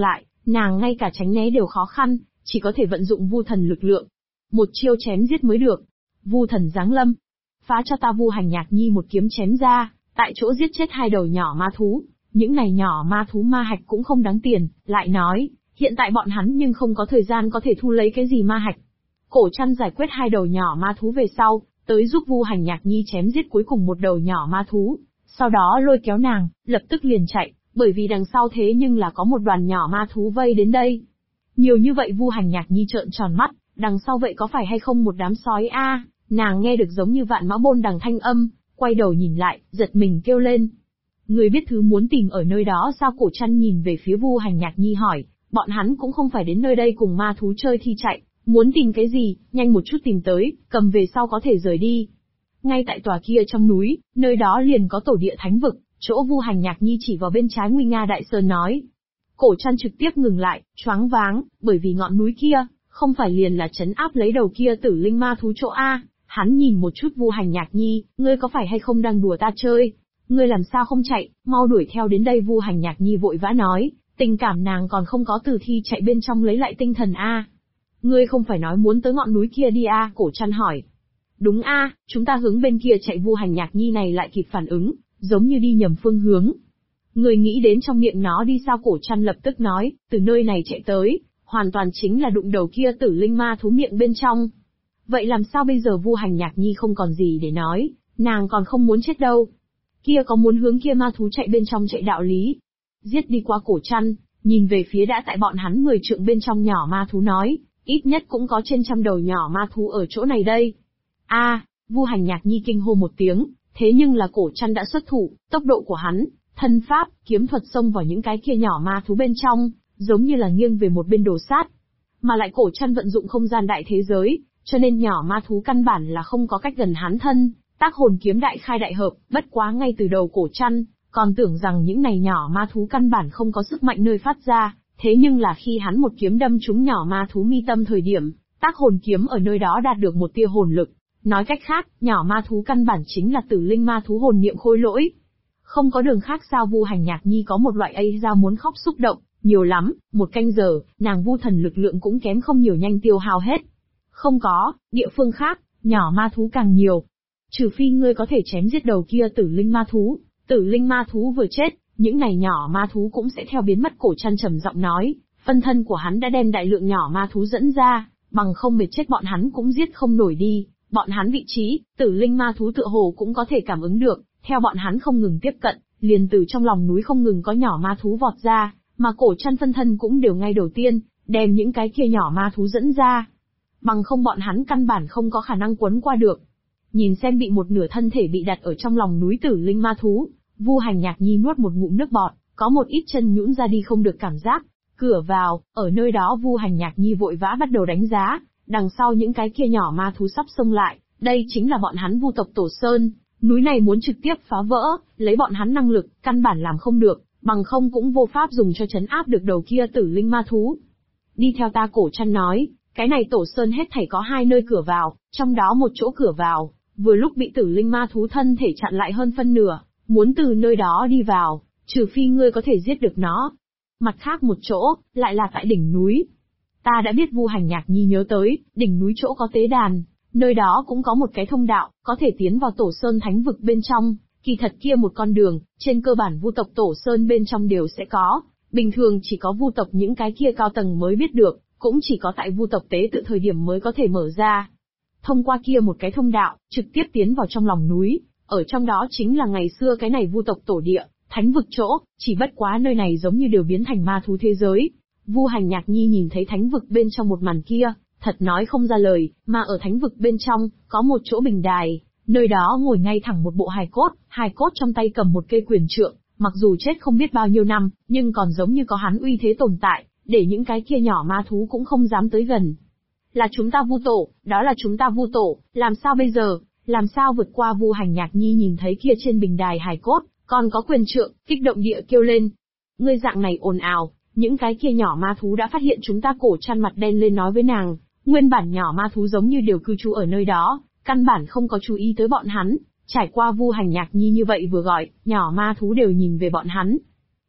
Nàng ngay cả tránh né đều khó khăn, chỉ có thể vận dụng vu thần lực lượng. Một chiêu chém giết mới được. Vu thần giáng lâm. Phá cho ta! Vu Hành Nhạc Nhi một kiếm chém ra, tại chỗ giết chết 2 đầu nhỏ ma thú. Những này nhỏ ma thú ma hạch cũng không đáng tiền, lại nói, hiện tại bọn hắn nhưng không có thời gian có thể thu lấy cái gì ma hạch. Cổ Trăn giải quyết 2 đầu nhỏ ma thú về sau, tới giúp Vu Hành Nhạc Nhi chém giết cuối cùng một đầu nhỏ ma thú. Sau đó lôi kéo nàng, lập tức liền chạy, bởi vì đằng sau thế nhưng là có một đoàn nhỏ ma thú vây đến đây. Nhiều như vậy! Vu Hành Nhạc Nhi trợn tròn mắt, đằng sau vậy có phải hay không một đám sói a? Nàng nghe được giống như vạn mã bôn đằng thanh âm, quay đầu nhìn lại, giật mình kêu lên. Người biết thứ muốn tìm ở nơi đó sao? Cổ Trăn nhìn về phía Vu Hành Nhạc Nhi hỏi, bọn hắn cũng không phải đến nơi đây cùng ma thú chơi thi chạy, muốn tìm cái gì, nhanh một chút tìm tới, cầm về sau có thể rời đi. Ngay tại tòa kia trong núi, nơi đó liền có tổ địa thánh vực, chỗ Vu Hành Nhạc Nhi chỉ vào bên trái nguy nga đại sơn nói. Cổ Trăn trực tiếp ngừng lại, choáng váng, bởi vì ngọn núi kia, không phải liền là trấn áp lấy đầu kia tử linh ma thú chỗ A. Hắn nhìn một chút Vu Hành Nhạc Nhi, ngươi có phải hay không đang đùa ta chơi? Ngươi làm sao không chạy, mau đuổi theo đến đây! Vu Hành Nhạc Nhi vội vã nói, tình cảm nàng còn không có từ thi chạy bên trong lấy lại tinh thần A. Ngươi không phải nói muốn tới ngọn núi kia đi A? Cổ Trăn hỏi. Đúng A, chúng ta hướng bên kia chạy! Vu Hành Nhạc Nhi này lại kịp phản ứng, giống như đi nhầm phương hướng. Người nghĩ đến trong miệng nó đi sao? Cổ Trăn lập tức nói, từ nơi này chạy tới, hoàn toàn chính là đụng đầu kia tử linh ma thú miệng bên trong. Vậy làm sao bây giờ? Vu Hành Nhạc Nhi không còn gì để nói, nàng còn không muốn chết đâu. Kia có muốn hướng kia ma thú chạy bên trong chạy đạo lý. Giết đi! Qua Cổ Trăn, nhìn về phía đã tại bọn hắn 10 trượng bên trong nhỏ ma thú nói, ít nhất cũng có trên 100 đầu nhỏ ma thú ở chỗ này đây. A! Vu Hành Nhạc Nhi kinh hô một tiếng, thế nhưng là Cổ Trăn đã xuất thủ, tốc độ của hắn, thân pháp, kiếm thuật xông vào những cái kia nhỏ ma thú bên trong, giống như là nghiêng về một bên đồ sát. Mà lại Cổ Trăn vận dụng không gian đại thế giới, cho nên nhỏ ma thú căn bản là không có cách gần hắn thân. Tác hồn kiếm đại khai đại hợp, bất quá ngay từ đầu Cổ Trăn còn tưởng rằng những này nhỏ ma thú căn bản không có sức mạnh nơi phát ra, thế nhưng là khi hắn một kiếm đâm trúng nhỏ ma thú mi tâm thời điểm, tác hồn kiếm ở nơi đó đạt được một tia hồn lực. Nói cách khác, nhỏ ma thú căn bản chính là tử linh ma thú hồn niệm khôi lỗi. Không có đường khác sao? Vu Hành Nhạc Nhi có một loại ấy ra muốn khóc xúc động, nhiều lắm, 1 canh giờ, nàng vu thần lực lượng cũng kém không nhiều, nhanh tiêu hao hết. Không có, địa phương khác, nhỏ ma thú càng nhiều. Trừ phi ngươi có thể chém giết đầu kia tử linh ma thú. Tử linh ma thú vừa chết, những này nhỏ ma thú cũng sẽ theo biến mất. Cổ Trăn trầm giọng nói, phân thân của hắn đã đem đại lượng nhỏ ma thú dẫn ra, bằng không mệt chết bọn hắn cũng giết không nổi đi. Bọn hắn vị trí, tử linh ma thú tựa hồ cũng có thể cảm ứng được, theo bọn hắn không ngừng tiếp cận, liền từ trong lòng núi không ngừng có nhỏ ma thú vọt ra, mà Cổ Trăn phân thân cũng đều ngay đầu tiên, đem những cái kia nhỏ ma thú dẫn ra. Bằng không bọn hắn căn bản không có khả năng quấn qua được. Nhìn xem bị một nửa thân thể bị đặt ở trong lòng núi tử linh ma thú, Vu Hành Nhạc Nhi nuốt một ngụm nước bọt, có một ít chân nhũn ra đi không được cảm giác. Cửa vào, ở nơi đó Vu Hành Nhạc Nhi vội vã bắt đầu đánh giá, đằng sau những cái kia nhỏ ma thú sắp xông lại, đây chính là bọn hắn Vu tộc Tổ Sơn, núi này muốn trực tiếp phá vỡ, lấy bọn hắn năng lực, căn bản làm không được, bằng không cũng vô pháp dùng cho trấn áp được đầu kia tử linh ma thú. Đi theo ta! Cổ Trăn nói, cái này Tổ Sơn hết thảy có 2 nơi cửa vào, trong đó một chỗ cửa vào, vừa lúc bị tử linh ma thú thân thể chặn lại hơn phân nửa, muốn từ nơi đó đi vào, trừ phi ngươi có thể giết được nó. Mặt khác một chỗ, lại là tại đỉnh núi. Ta đã biết! Vu Hành Nhạc Nhi nhớ tới, đỉnh núi chỗ có tế đàn, nơi đó cũng có một cái thông đạo, có thể tiến vào Tổ Sơn thánh vực bên trong. Kỳ thật kia một con đường, trên cơ bản Vu tộc Tổ Sơn bên trong đều sẽ có, bình thường chỉ có Vu tộc những cái kia cao tầng mới biết được, cũng chỉ có tại Vu tộc tế tự thời điểm mới có thể mở ra. Thông qua kia một cái thông đạo, trực tiếp tiến vào trong lòng núi, ở trong đó chính là ngày xưa cái này Vu tộc tổ địa, thánh vực chỗ, chỉ bất quá nơi này giống như đều biến thành ma thú thế giới. Vu Hành Nhạc Nhi nhìn thấy thánh vực bên trong một màn kia, thật nói không ra lời, mà ở thánh vực bên trong, có một chỗ bình đài, nơi đó ngồi ngay thẳng một bộ hài cốt trong tay cầm một cây quyền trượng, mặc dù chết không biết bao nhiêu năm, nhưng còn giống như có hắn uy thế tồn tại, để những cái kia nhỏ ma thú cũng không dám tới gần. Là chúng ta Vu tổ, đó là chúng ta Vu tổ, làm sao bây giờ, làm sao vượt qua? Vu Hành Nhạc Nhi nhìn thấy kia trên bình đài hài cốt, còn có quyền trượng, kích động địa kêu lên. Ngươi dạng này ồn ào, những cái kia nhỏ ma thú đã phát hiện chúng ta. Cổ Trăn mặt đen lên nói với nàng, nguyên bản nhỏ ma thú giống như đều cư trú ở nơi đó, căn bản không có chú ý tới bọn hắn, trải qua Vu Hành Nhạc Nhi như vậy vừa gọi, nhỏ ma thú đều nhìn về bọn hắn.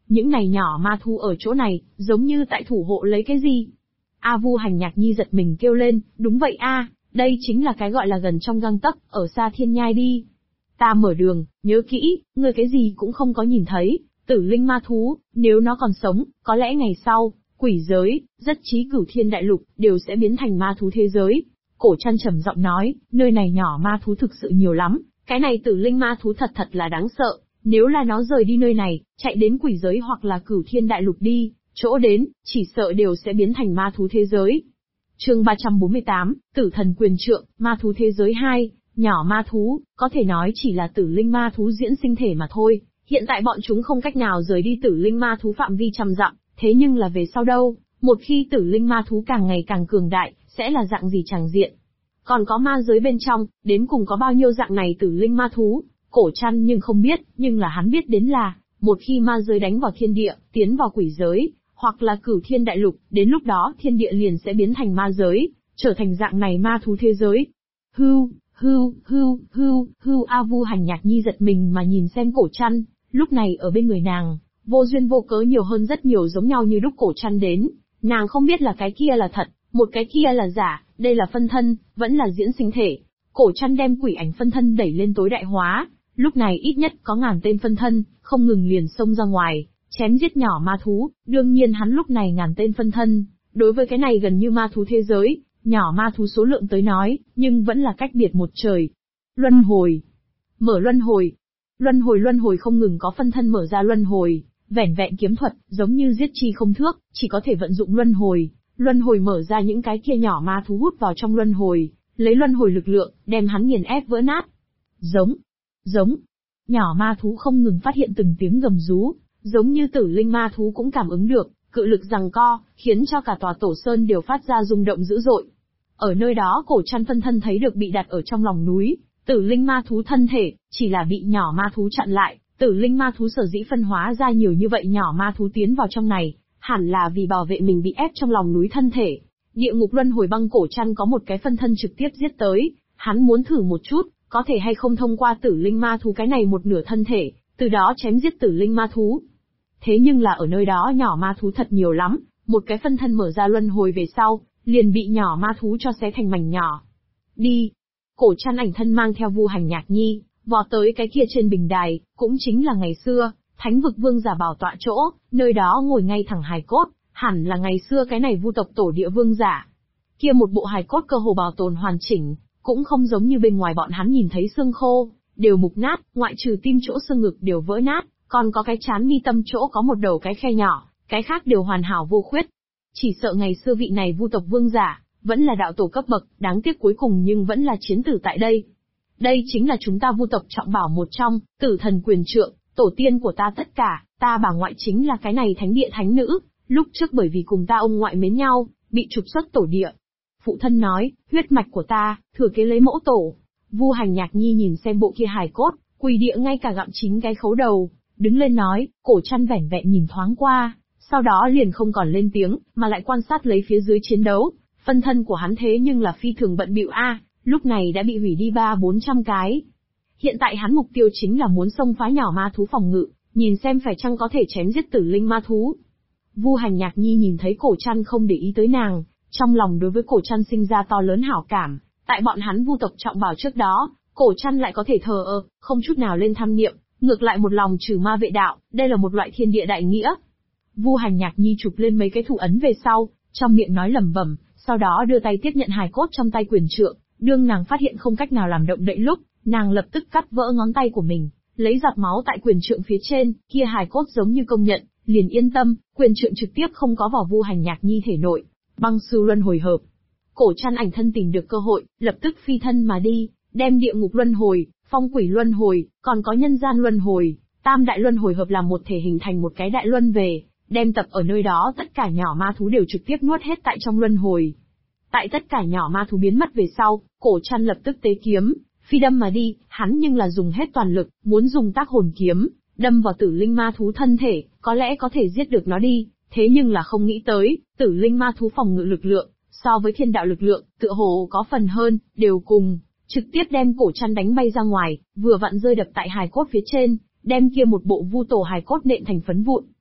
Những này nhỏ ma thú ở chỗ này, giống như tại thủ hộ lấy cái gì? Vu Hành Nhạc Nhi giật mình kêu lên, đúng vậy a, đây chính là cái gọi là gần trong gang tấc, ở xa thiên nhai đi. Ta mở đường, nhớ kỹ, ngươi cái gì cũng không có nhìn thấy, tử linh ma thú, nếu nó còn sống, có lẽ ngày sau, quỷ giới, rất chí cửu thiên đại lục, đều sẽ biến thành ma thú thế giới. Cổ Trăn trầm giọng nói, nơi này nhỏ ma thú thực sự nhiều lắm, cái này tử linh ma thú thật là đáng sợ, nếu là nó rời đi nơi này, chạy đến quỷ giới hoặc là cửu thiên đại lục đi, chỗ đến, chỉ sợ đều sẽ biến thành ma thú thế giới. Chương 348, Tử Thần Quyền Trượng, Ma thú thế giới 2, nhỏ ma thú, có thể nói chỉ là tử linh ma thú diễn sinh thể mà thôi, hiện tại bọn chúng không cách nào rời đi tử linh ma thú phạm vi trăm dặm, thế nhưng là về sau đâu, một khi tử linh ma thú càng ngày càng cường đại, sẽ là dạng gì chẳng diện. Còn có ma giới bên trong, đến cùng có bao nhiêu dạng này tử linh ma thú, Cổ Trăn nhưng không biết, nhưng là hắn biết đến là, một khi ma giới đánh vào thiên địa, tiến vào quỷ giới, hoặc là cửu thiên đại lục, đến lúc đó thiên địa liền sẽ biến thành ma giới, trở thành dạng này ma thú thế giới. Hưu, Vu Hành Nhạc Nhi giật mình mà nhìn xem Cổ Trăn, lúc này ở bên người nàng, vô duyên vô cớ nhiều hơn rất nhiều giống nhau như lúc Cổ Trăn đến, nàng không biết là cái kia là thật, một cái kia là giả, đây là phân thân, vẫn là diễn sinh thể. Cổ Trăn đem quỷ ảnh phân thân đẩy lên tối đại hóa, lúc này ít nhất có ngàn tên phân thân, không ngừng liền xông ra ngoài, chém giết nhỏ ma thú, đương nhiên hắn lúc này ngàn tên phân thân, đối với cái này gần như ma thú thế giới, nhỏ ma thú số lượng tới nói, nhưng vẫn là cách biệt một trời. Luân hồi. Mở luân hồi. Luân hồi không ngừng có phân thân mở ra luân hồi, vẻn vẹn kiếm thuật, giống như giết chi không thước, chỉ có thể vận dụng luân hồi. Luân hồi mở ra những cái kia nhỏ ma thú hút vào trong luân hồi, lấy luân hồi lực lượng, đem hắn nghiền ép vỡ nát. Giống. Nhỏ ma thú không ngừng phát hiện từng tiếng gầm rú, giống như tử linh ma thú cũng cảm ứng được, cự lực giằng co, khiến cho cả tòa tổ sơn đều phát ra rung động dữ dội. Ở nơi đó Cổ Trăn phân thân thấy được bị đặt ở trong lòng núi, tử linh ma thú thân thể, chỉ là bị nhỏ ma thú chặn lại, tử linh ma thú sở dĩ phân hóa ra nhiều như vậy nhỏ ma thú tiến vào trong này, hẳn là vì bảo vệ mình bị ép trong lòng núi thân thể. Địa ngục luân hồi băng Cổ Trăn có một cái phân thân trực tiếp giết tới, hắn muốn thử một chút, có thể hay không thông qua tử linh ma thú cái này một nửa thân thể, từ đó chém giết tử linh ma thú. Thế nhưng là ở nơi đó nhỏ ma thú thật nhiều lắm, một cái phân thân mở ra luân hồi về sau, liền bị nhỏ ma thú cho xé thành mảnh nhỏ. Đi! Cổ Trăn ảnh thân mang theo Vu Hành Nhạc Nhi, vọt tới cái kia trên bình đài, cũng chính là ngày xưa, Thánh vực vương giả bảo tọa chỗ, nơi đó ngồi ngay thẳng hài cốt, hẳn là ngày xưa cái này Vu tộc tổ địa vương giả. Kia một bộ hài cốt cơ hồ bảo tồn hoàn chỉnh, cũng không giống như bên ngoài bọn hắn nhìn thấy xương khô, đều mục nát, ngoại trừ tim chỗ xương ngực đều vỡ nát, còn có cái trán mi tâm chỗ có một đầu cái khe nhỏ, cái khác đều hoàn hảo vô khuyết. Chỉ sợ ngày xưa vị này Vu tộc vương giả, vẫn là đạo tổ cấp bậc, đáng tiếc cuối cùng nhưng vẫn là chiến tử tại đây. Đây chính là chúng ta Vu tộc trọng bảo một trong, Tử Thần Quyền Trượng, tổ tiên của ta tất cả, ta bà ngoại chính là cái này thánh địa thánh nữ, lúc trước bởi vì cùng ta ông ngoại mến nhau, bị trục xuất tổ địa. Phụ thân nói, huyết mạch của ta, thừa kế lấy mẫu tổ. Vu Hành Nhạc Nhi nhìn xem bộ kia hài cốt, quỳ địa ngay cả gặm chín cái khấu đầu, đứng lên nói, Cổ Trăn vẻn vẹn nhìn thoáng qua, sau đó liền không còn lên tiếng, mà lại quan sát lấy phía dưới chiến đấu. Phân thân của hắn thế nhưng là phi thường bận bịu lúc này đã bị hủy đi 300-400 cái. Hiện tại hắn mục tiêu chính là muốn xông phá nhỏ ma thú phòng ngự, nhìn xem phải chăng có thể chém giết tử linh ma thú. Vu Hành Nhạc Nhi nhìn thấy Cổ Trăn không để ý tới nàng, trong lòng đối với Cổ Trăn sinh ra to lớn hảo cảm, tại bọn hắn Vu tộc trọng bảo trước đó, Cổ Trăn lại có thể thờ ơ, không chút nào lên tham niệm, ngược lại một lòng trừ ma vệ đạo, đây là một loại thiên địa đại nghĩa. Vu Hành Nhạc Nhi chụp lên mấy cái thủ ấn về sau, trong miệng nói lẩm bẩm, sau đó đưa tay tiếp nhận hài cốt trong tay quyền trượng, đương nàng phát hiện không cách nào làm động đậy lúc, nàng lập tức cắt vỡ ngón tay của mình, lấy giọt máu tại quyền trượng phía trên, kia hài cốt giống như công nhận, liền yên tâm, quyền trượng trực tiếp không có vào Vu Hành Nhạc Nhi thể nội. Băng sư luân hồi hợp. Cổ Trăn ảnh thân tìm được cơ hội, lập tức phi thân mà đi, đem địa ngục luân hồi, phong quỷ luân hồi, còn có nhân gian luân hồi, tam đại luân hồi hợp làm một thể hình thành một cái đại luân về, đem tập ở nơi đó tất cả nhỏ ma thú đều trực tiếp nuốt hết tại trong luân hồi. Tại tất cả nhỏ ma thú biến mất về sau, Cổ Trăn lập tức tế kiếm, phi đâm mà đi, hắn nhưng là dùng hết toàn lực, muốn dùng tác hồn kiếm, đâm vào tử linh ma thú thân thể, có lẽ có thể giết được nó đi, thế nhưng là không nghĩ tới, tử linh ma thú phòng ngự lực lượng, so với thiên đạo lực lượng, tựa hồ có phần hơn, đều cùng, trực tiếp đem Cổ Trăn đánh bay ra ngoài, vừa vặn rơi đập tại hài cốt phía trên, đem kia một bộ vu tổ hài cốt nện thành phấn vụn.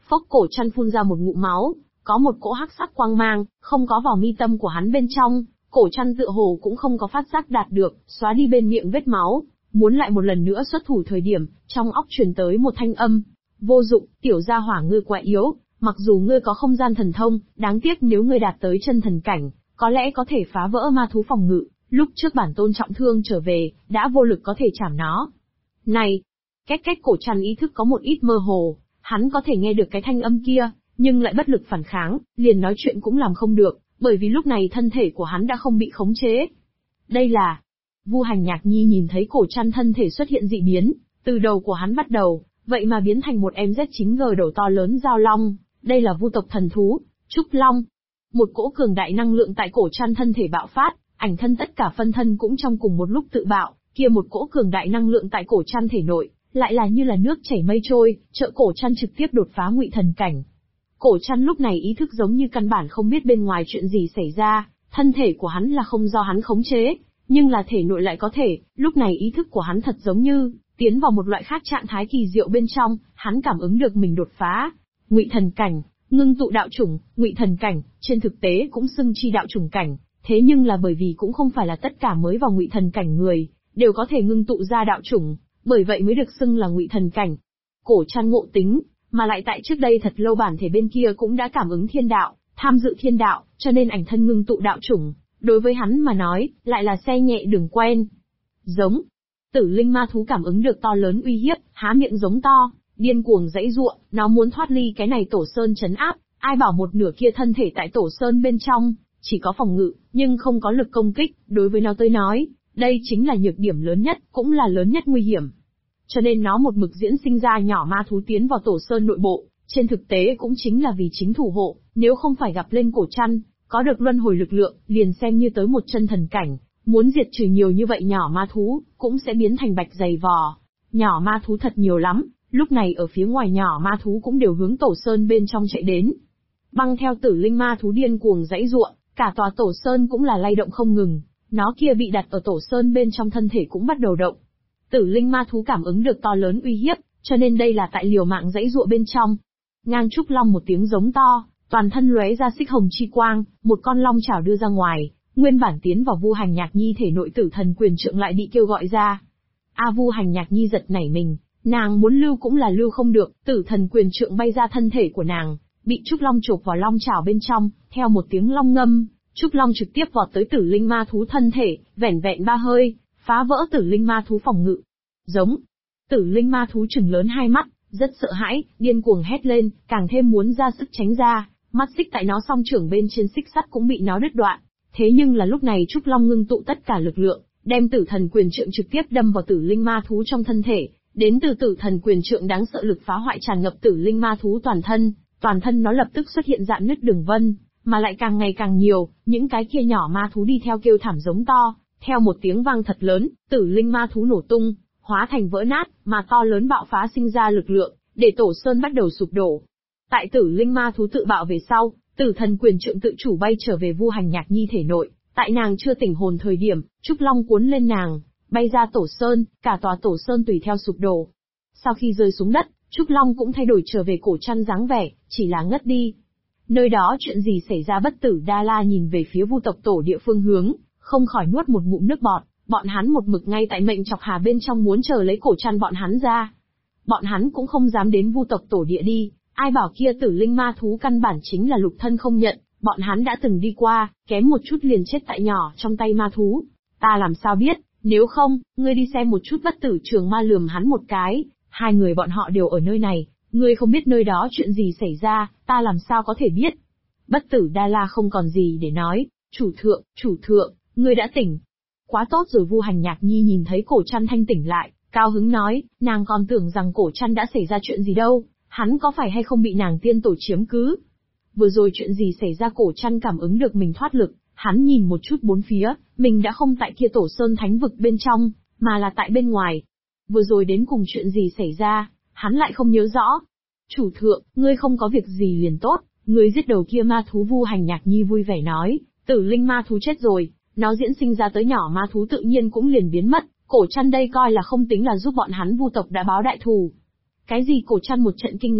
Phốc, cổ chăn phun ra một ngụm máu, có một cỗ hắc sắc quang mang, không có vào mi tâm của hắn bên trong, cổ chăn tựa hồ cũng không có phát giác đạt được, xóa đi bên miệng vết máu, muốn lại một lần nữa xuất thủ thời điểm, trong óc truyền tới một thanh âm. Vô dụng, tiểu gia hỏa ngươi quá yếu, mặc dù ngươi có không gian thần thông, đáng tiếc nếu ngươi đạt tới chân thần cảnh, có lẽ có thể phá vỡ ma thú phòng ngự, lúc trước bản tôn trọng thương trở về, đã vô lực có thể chảm nó. Này! Cách cổ chăn ý thức có một ít mơ hồ, hắn có thể nghe được cái thanh âm kia, nhưng lại bất lực phản kháng, liền nói chuyện cũng làm không được, bởi vì lúc này thân thể của hắn đã không bị khống chế. Đây là... Vu Hành Nhạc Nhi nhìn thấy cổ chăn thân thể xuất hiện dị biến, từ đầu của hắn bắt đầu, vậy mà biến thành một MZ9G đầu to lớn giao long, đây là vu tộc thần thú, Trúc Long. Một cỗ cường đại năng lượng tại cổ chăn thân thể bạo phát, ảnh thân tất cả phân thân cũng trong cùng một lúc tự bạo, kia một cỗ cường đại năng lượng tại cổ chăn thể nội, lại là như là nước chảy mây trôi, trợ cổ chăn trực tiếp đột phá ngụy thần cảnh. Cổ chăn lúc này ý thức giống như căn bản không biết bên ngoài chuyện gì xảy ra, thân thể của hắn là không do hắn khống chế, nhưng là thể nội lại có thể, lúc này ý thức của hắn thật giống như tiến vào một loại khác trạng thái kỳ diệu bên trong, hắn cảm ứng được mình đột phá ngụy thần cảnh, ngưng tụ đạo chủng, ngụy thần cảnh, trên thực tế cũng xưng chi đạo chủng cảnh, thế nhưng là bởi vì cũng không phải là tất cả mới vào ngụy thần cảnh người đều có thể ngưng tụ ra đạo chủng, bởi vậy mới được xưng là ngụy thần cảnh. Cổ chăn ngộ tính, mà lại tại trước đây thật lâu bản thể bên kia cũng đã cảm ứng thiên đạo, tham dự thiên đạo, cho nên ảnh thân ngưng tụ đạo chủng, đối với hắn mà nói, lại là xe nhẹ đường quen. Giống. Tử linh ma thú cảm ứng được to lớn uy hiếp, há miệng giống to, điên cuồng giãy giụa, nó muốn thoát ly cái này tổ sơn trấn áp, ai bảo một nửa kia thân thể tại tổ sơn bên trong, chỉ có phòng ngự, nhưng không có lực công kích, đối với nó tới nói, đây chính là nhược điểm lớn nhất, cũng là lớn nhất nguy hiểm. Cho nên nó một mực diễn sinh ra nhỏ ma thú tiến vào tổ sơn nội bộ, trên thực tế cũng chính là vì chính thủ hộ, nếu không phải gặp lên cổ chăn, có được luân hồi lực lượng, liền xem như tới một chân thần cảnh, muốn diệt trừ nhiều như vậy nhỏ ma thú, cũng sẽ biến thành bạch dày vò. Nhỏ ma thú thật nhiều lắm, lúc này ở phía ngoài nhỏ ma thú cũng đều hướng tổ sơn bên trong chạy đến. Băng theo tử linh ma thú điên cuồng giãy giụa, cả tòa tổ sơn cũng là lay động không ngừng, nó kia bị đặt ở tổ sơn bên trong thân thể cũng bắt đầu động. Tử linh ma thú cảm ứng được to lớn uy hiếp, cho nên đây là tại liều mạng giãy giụa bên trong. Ngang Trúc Long một tiếng giống to, toàn thân lóe ra xích hồng chi quang, một con long chảo đưa ra ngoài, nguyên bản tiến vào Vu Hành Nhạc Nhi thể nội tử thần quyền trượng lại bị kêu gọi ra. Vu Hành Nhạc Nhi giật nảy mình, nàng muốn lưu cũng là lưu không được, tử thần quyền trượng bay ra thân thể của nàng, bị Trúc Long chộp vào long chảo bên trong, theo một tiếng long ngâm, Trúc Long trực tiếp vọt tới tử linh ma thú thân thể, vẻn vẹn 3 hơi, phá vỡ tử linh ma thú phòng ngự. Giống. Tử linh ma thú trừng lớn hai mắt, rất sợ hãi, điên cuồng hét lên, càng thêm muốn ra sức tránh ra, mắt xích tại nó song trưởng bên trên xích sắt cũng bị nó đứt đoạn. Thế nhưng là lúc này Trúc Long ngưng tụ tất cả lực lượng, đem tử thần quyền trượng trực tiếp đâm vào tử linh ma thú trong thân thể, đến từ tử thần quyền trượng đáng sợ lực phá hoại tràn ngập tử linh ma thú toàn thân nó lập tức xuất hiện rạn nứt đường vân, mà lại càng ngày càng nhiều, những cái kia nhỏ ma thú đi theo kêu thảm giống to, theo một tiếng vang thật lớn, tử linh ma thú nổ tung, hóa thành vỡ nát, mà to lớn bạo phá sinh ra lực lượng, để tổ sơn bắt đầu sụp đổ. Tại tử linh ma thú tự bạo về sau, tử thần quyền trượng tự chủ bay trở về Vu Hành Nhạc Nhi thể nội, tại nàng chưa tỉnh hồn thời điểm, Trúc Long cuốn lên nàng, bay ra tổ sơn, cả tòa tổ sơn tùy theo sụp đổ. Sau khi rơi xuống đất, Trúc Long cũng thay đổi trở về cổ chăn dáng vẻ, chỉ là ngất đi. Nơi đó chuyện gì xảy ra? Bất Tử Đa La nhìn về phía Vu tộc tổ địa phương hướng, không khỏi nuốt một ngụm nước bọt, bọn hắn một mực ngay tại mệnh chọc hà bên trong muốn chờ lấy cổ chăn bọn hắn ra. Bọn hắn cũng không dám đến Vu tộc tổ địa đi, ai bảo kia tử linh ma thú căn bản chính là lục thân không nhận, bọn hắn đã từng đi qua, kém một chút liền chết tại nhỏ trong tay ma thú. Ta làm sao biết, nếu không, ngươi đi xem một chút. Bất Tử Trường Ma lườm hắn một cái, hai người bọn họ đều ở nơi này, ngươi không biết nơi đó chuyện gì xảy ra, ta làm sao có thể biết. Bất Tử Đa La không còn gì để nói, chủ thượng, ngươi đã tỉnh. Quá tốt rồi. Vu Hành Nhạc Nhi nhìn thấy cổ chăn thanh tỉnh lại, cao hứng nói, nàng còn tưởng rằng cổ chăn đã xảy ra chuyện gì đâu, hắn có phải hay không bị nàng tiên tổ chiếm cứ. Vừa rồi chuyện gì xảy ra? Cổ chăn cảm ứng được mình thoát lực, hắn nhìn một chút bốn phía, mình đã không tại kia tổ sơn thánh vực bên trong, mà là tại bên ngoài. Vừa rồi đến cùng chuyện gì xảy ra, hắn lại không nhớ rõ. Chủ thượng, ngươi không có việc gì liền tốt, ngươi giết đầu kia ma thú. Vu Hành Nhạc Nhi vui vẻ nói, tử linh ma thú chết rồi, nó diễn sinh ra tới nhỏ ma thú tự nhiên cũng liền biến mất, cổ chăn đây coi là không tính là giúp bọn hắn Vu tộc đã báo đại thù. Cái gì? Cổ chăn một trận kinh ngạc,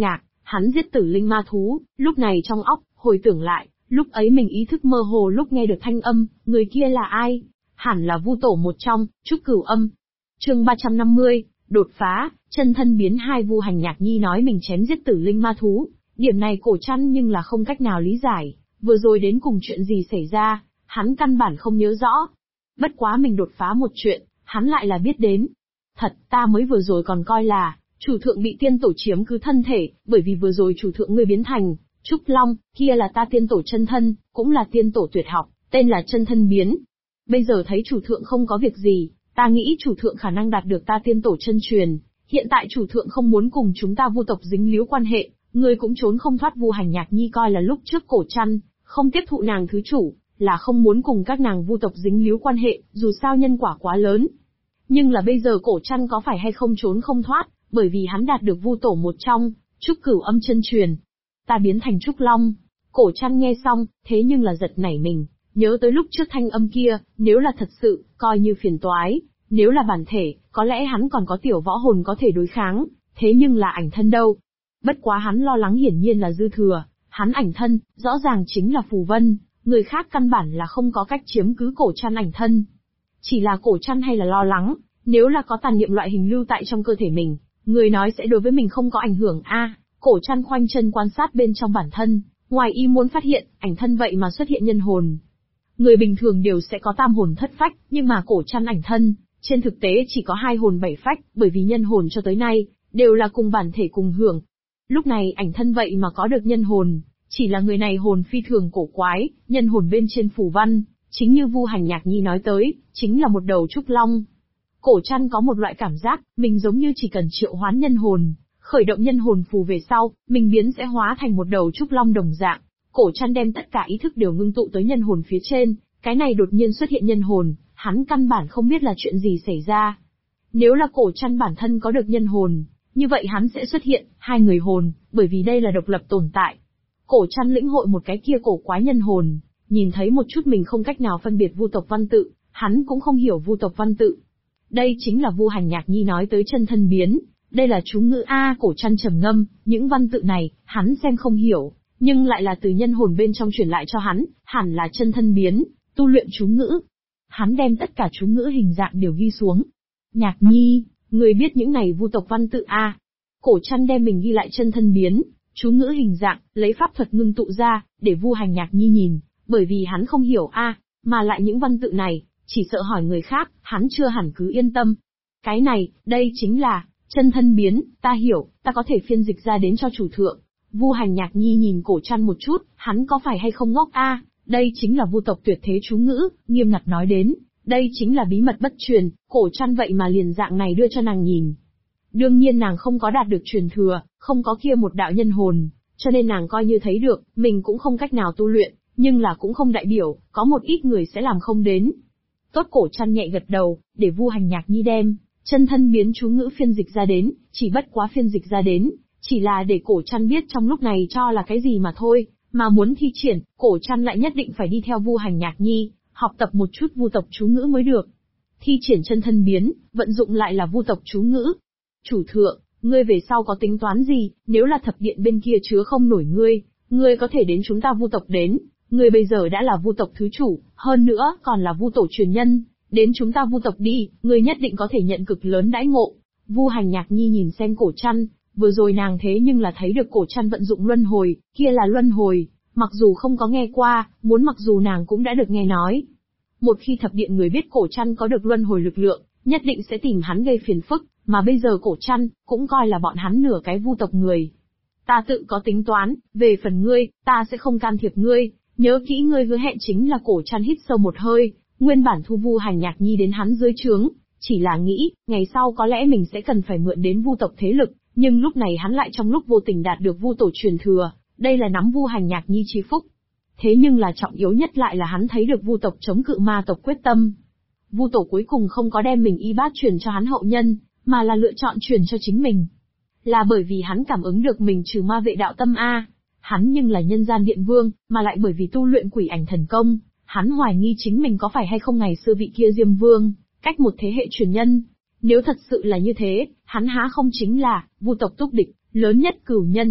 Hắn giết tử linh ma thú, lúc này trong óc, hồi tưởng lại, lúc ấy mình ý thức mơ hồ lúc nghe được thanh âm, người kia là ai? Hẳn là Vu tổ một trong, Trúc Cửu Âm. Chương 350, đột phá, chân thân biến hai. Vu Hành Nhạc Nhi nói mình chém giết tử linh ma thú, điểm này Cổ Trăn nhưng là không cách nào lý giải, vừa rồi đến cùng chuyện gì xảy ra, hắn căn bản không nhớ rõ. Bất quá mình đột phá một chuyện, hắn lại là biết đến. Thật, ta mới vừa rồi còn coi là, chủ thượng bị tiên tổ chiếm cứ thân thể, bởi vì vừa rồi chủ thượng ngươi biến thành Trúc Long, kia là ta tiên tổ chân thân, cũng là tiên tổ tuyệt học, tên là chân thân biến. Bây giờ thấy chủ thượng không có việc gì, ta nghĩ chủ thượng khả năng đạt được ta tiên tổ chân truyền, hiện tại chủ thượng không muốn cùng chúng ta Vu tộc dính líu quan hệ, ngươi cũng trốn không thoát. Vu Hành Nhạc Nhi coi là lúc trước Cổ Trăn không tiếp thụ nàng thứ chủ, là không muốn cùng các nàng Vu tộc dính líu quan hệ, dù sao nhân quả quá lớn. Nhưng là bây giờ Cổ Trăn có phải hay không trốn không thoát, bởi vì hắn đạt được Vu tổ một trong, Trúc Cửu Âm chân truyền. Ta biến thành Trúc Long. Cổ Trăn nghe xong, thế nhưng là giật nảy mình, nhớ tới lúc trước thanh âm kia, nếu là thật sự, coi như phiền toái, nếu là bản thể, có lẽ hắn còn có tiểu võ hồn có thể đối kháng, thế nhưng là ảnh thân đâu. Bất quá hắn lo lắng hiển nhiên là dư thừa, hắn ảnh thân, rõ ràng chính là phù vân, người khác căn bản là không có cách chiếm cứ Cổ Trăn ảnh thân. Chỉ là Cổ Trăn hay là lo lắng, nếu là có tàn niệm loại hình lưu tại trong cơ thể mình, người nói sẽ đối với mình không có ảnh hưởng a. Cổ Trăn khoanh chân quan sát bên trong bản thân, ngoài ý muốn phát hiện, ảnh thân vậy mà xuất hiện nhân hồn. Người bình thường đều sẽ có tam hồn thất phách, nhưng mà Cổ Trăn ảnh thân, trên thực tế chỉ có hai hồn bảy phách, bởi vì nhân hồn cho tới nay, đều là cùng bản thể cùng hưởng. Lúc này ảnh thân vậy mà có được nhân hồn, chỉ là người này hồn phi thường cổ quái, nhân hồn bên trên phù văn, chính như Vu Hành Nhạc Nhi nói tới, chính là một đầu Trúc Long. Cổ Trăn có một loại cảm giác, mình giống như chỉ cần triệu hoán nhân hồn, khởi động nhân hồn phù về sau, mình biến sẽ hóa thành một đầu Trúc Long đồng dạng. Cổ Trăn đem tất cả ý thức đều ngưng tụ tới nhân hồn phía trên, cái này đột nhiên xuất hiện nhân hồn, hắn căn bản không biết là chuyện gì xảy ra. Nếu là Cổ Trăn bản thân có được nhân hồn, như vậy hắn sẽ xuất hiện hai người hồn, bởi vì đây là độc lập tồn tại. Cổ Trăn lĩnh hội một cái kia cổ quái nhân hồn, nhìn thấy một chút mình không cách nào phân biệt Vu tộc văn tự, hắn cũng không hiểu Vu tộc văn tự. Đây chính là Vu Hành Nhạc Nhi nói tới chân thân biến, đây là chú ngữ a. Cổ Trăn trầm ngâm, những văn tự này, hắn xem không hiểu, nhưng lại là từ nhân hồn bên trong truyền lại cho hắn, hẳn là chân thân biến, tu luyện chú ngữ. Hắn đem tất cả chú ngữ hình dạng đều ghi xuống. Nhạc Nhi, người biết những này Vu tộc văn tự a? Cổ Trăn đem mình ghi lại chân thân biến, chú ngữ hình dạng, lấy pháp thuật ngưng tụ ra, để Vu Hành Nhạc Nhi nhìn, bởi vì hắn không hiểu a, mà lại những văn tự này, chỉ sợ hỏi người khác, hắn chưa hẳn cứ yên tâm. Cái này, đây chính là chân thân biến, ta hiểu, ta có thể phiên dịch ra đến cho chủ thượng. Vu Hành Nhạc Nhi nhìn Cổ Trăn một chút, hắn có phải hay không ngốc a? Đây chính là Vu tộc tuyệt thế chú ngữ, nghiêm ngặt nói đến, đây chính là bí mật bất truyền, Cổ Trăn vậy mà liền dạng này đưa cho nàng nhìn. Đương nhiên nàng không có đạt được truyền thừa, không có kia một đạo nhân hồn, cho nên nàng coi như thấy được, mình cũng không cách nào tu luyện, nhưng là cũng không đại biểu, có một ít người sẽ làm không đến. Tốt. Cổ Trăn nhẹ gật đầu, để Vu Hành Nhạc Nhi đem chân thân biến chú ngữ phiên dịch ra đến, chỉ bất quá phiên dịch ra đến, chỉ là để Cổ Trăn biết trong lúc này cho là cái gì mà thôi, mà muốn thi triển, Cổ Trăn lại nhất định phải đi theo Vu Hành Nhạc Nhi, học tập một chút Vu tộc chú ngữ mới được. Thi triển chân thân biến, vận dụng lại là Vu tộc chú ngữ. Chủ thượng, ngươi về sau có tính toán gì, nếu là thập điện bên kia chứa không nổi ngươi có thể đến chúng ta Vu tộc đến, ngươi bây giờ đã là Vu tộc thứ chủ, hơn nữa còn là Vu tổ truyền nhân, đến chúng ta Vu tộc đi, ngươi nhất định có thể nhận cực lớn đãi ngộ. Vu Hành Nhạc Nhi nhìn xem Cổ Trăn, vừa rồi nàng thế nhưng là thấy được Cổ Trăn vận dụng luân hồi, kia là luân hồi, mặc dù không có nghe qua, muốn mặc dù nàng cũng đã được nghe nói. Một khi thập điện người biết Cổ Trăn có được luân hồi lực lượng, nhất định sẽ tìm hắn gây phiền phức, mà bây giờ Cổ Trăn cũng coi là bọn hắn nửa cái Vu tộc người. Ta tự có tính toán, về phần ngươi, ta sẽ không can thiệp ngươi, nhớ kỹ ngươi hứa hẹn chính là. Cổ Trăn hít sâu một hơi, nguyên bản thu Vu Hành Nhạc Nhi đến hắn dưới trướng, chỉ là nghĩ, ngày sau có lẽ mình sẽ cần phải mượn đến Vu tộc thế lực, nhưng lúc này hắn lại trong lúc vô tình đạt được Vu tổ truyền thừa, đây là nắm Vu Hành Nhạc Nhi chi phúc. Thế nhưng là trọng yếu nhất lại là hắn thấy được Vu tộc chống cự ma tộc quyết tâm. Vu tổ cuối cùng không có đem mình y bát truyền cho hắn hậu nhân, mà là lựa chọn truyền cho chính mình. Là bởi vì hắn cảm ứng được mình trừ ma vệ đạo tâm a. Hắn nhưng là nhân gian điện vương, mà lại bởi vì tu luyện quỷ ảnh thần công, hắn hoài nghi chính mình có phải hay không ngày xưa vị kia Diêm Vương, cách một thế hệ truyền nhân. Nếu thật sự là như thế, hắn há không chính là Vu tộc túc địch, lớn nhất cửu nhân.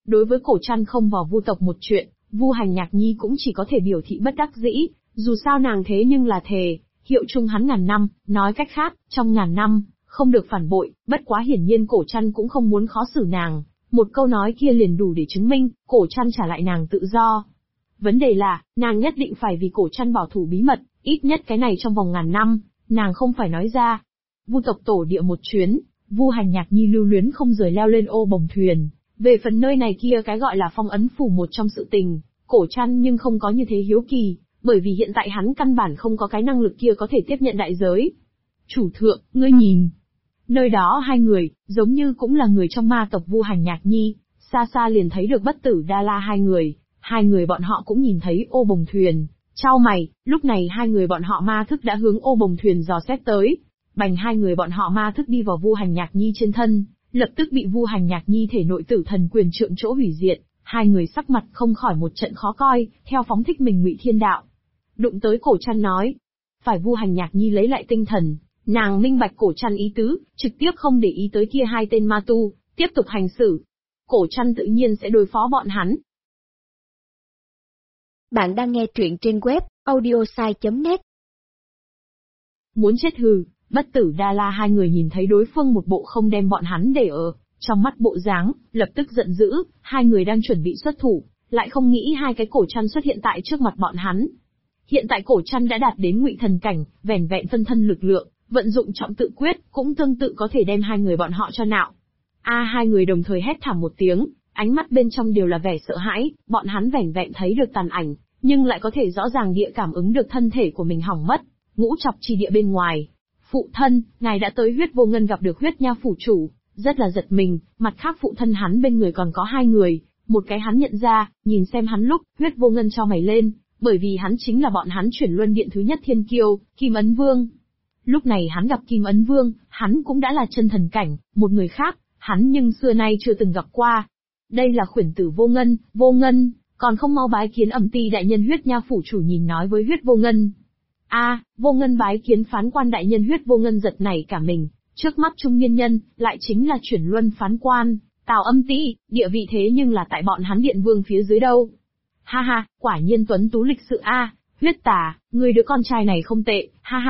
Đối với Cổ Trăn không vào Vu tộc một chuyện, Vu Hành Nhạc Nhi cũng chỉ có thể biểu thị bất đắc dĩ, dù sao nàng thế nhưng là thề, hiệu chung hắn ngàn năm, nói cách khác, trong ngàn năm, không được phản bội, bất quá hiển nhiên Cổ Trăn cũng không muốn khó xử nàng, một câu nói kia liền đủ để chứng minh, Cổ Trăn trả lại nàng tự do. Vấn đề là, nàng nhất định phải vì Cổ Trăn bảo thủ bí mật, ít nhất cái này trong vòng ngàn năm, nàng không phải nói ra. Vu tộc tổ địa một chuyến, Vu Hành Nhạc Nhi lưu luyến không rời leo lên ô bồng thuyền. Về phần nơi này kia cái gọi là phong ấn phủ một trong sự tình, Cổ Trăn nhưng không có như thế hiếu kỳ, bởi vì hiện tại hắn căn bản không có cái năng lực kia có thể tiếp nhận đại giới. Chủ thượng, ngươi nhìn. Nơi đó hai người, giống như cũng là người trong ma tộc Vu Hành Nhạc Nhi, xa xa liền thấy được Bất Tử Đa La hai người bọn họ cũng nhìn thấy ô bồng thuyền. Chau mày, lúc này hai người bọn họ ma thức đã hướng ô bồng thuyền dò xét tới. Bành hai người bọn họ ma thức đi vào Vu Hành Nhạc Nhi trên thân, lập tức bị Vu Hành Nhạc Nhi thể nội tử thần quyền trượng chỗ hủy diệt, hai người sắc mặt không khỏi một trận khó coi, theo phóng thích mình Ngụy Thiên Đạo. Đụng tới Cổ Trăn nói, phải Vu Hành Nhạc Nhi lấy lại tinh thần, nàng minh bạch Cổ Trăn ý tứ, trực tiếp không để ý tới kia hai tên ma tu, tiếp tục hành xử. Cổ Trăn tự nhiên sẽ đối phó bọn hắn. Bạn đang nghe truyện trên web audiosai.net. Muốn chết hừ, Bất Tử Đa La hai người nhìn thấy đối phương một bộ không đem bọn hắn để ở trong mắt bộ dáng, lập tức giận dữ, hai người đang chuẩn bị xuất thủ, lại không nghĩ hai cái Cổ Trăn xuất hiện tại trước mặt bọn hắn. Hiện tại Cổ Trăn đã đạt đến Ngụy Thần cảnh, vẻn vẹn phân thân lực lượng, vận dụng trọng tự quyết, cũng tương tự có thể đem hai người bọn họ cho nạo. Hai người đồng thời hét thảm một tiếng, ánh mắt bên trong đều là vẻ sợ hãi, bọn hắn vẻn vẹn thấy được tàn ảnh, nhưng lại có thể rõ ràng địa cảm ứng được thân thể của mình hỏng mất, ngũ chọc chi địa bên ngoài. Phụ thân, ngài đã tới Huyết Vô Ngân gặp được Huyết Nha phủ chủ, rất là giật mình, mặt khác phụ thân hắn bên người còn có hai người, một cái hắn nhận ra, nhìn xem hắn lúc, Huyết Vô Ngân cho mày lên, bởi vì hắn chính là bọn hắn chuyển luân điện thứ nhất thiên kiêu, Kim Ấn Vương. Lúc này hắn gặp Kim Ấn Vương, hắn cũng đã là chân thần cảnh, một người khác, hắn nhưng xưa nay chưa từng gặp qua. Đây là khuyển tử Vô Ngân, còn không mau bái kiến Ẩm Ty đại nhân Huyết Nha phủ chủ nhìn nói với Huyết Vô Ngân. Vô Ngân bái kiến phán quan đại nhân. Huyết Vô Ngân giật nảy cả mình, trước mắt trung niên nhân, lại chính là chuyển luân phán quan, Tào Âm Ty, địa vị thế nhưng là tại bọn hắn điện vương phía dưới đâu. Ha ha, quả nhiên tuấn tú lịch sự Huyết Tà, người đứa con trai này không tệ, ha ha.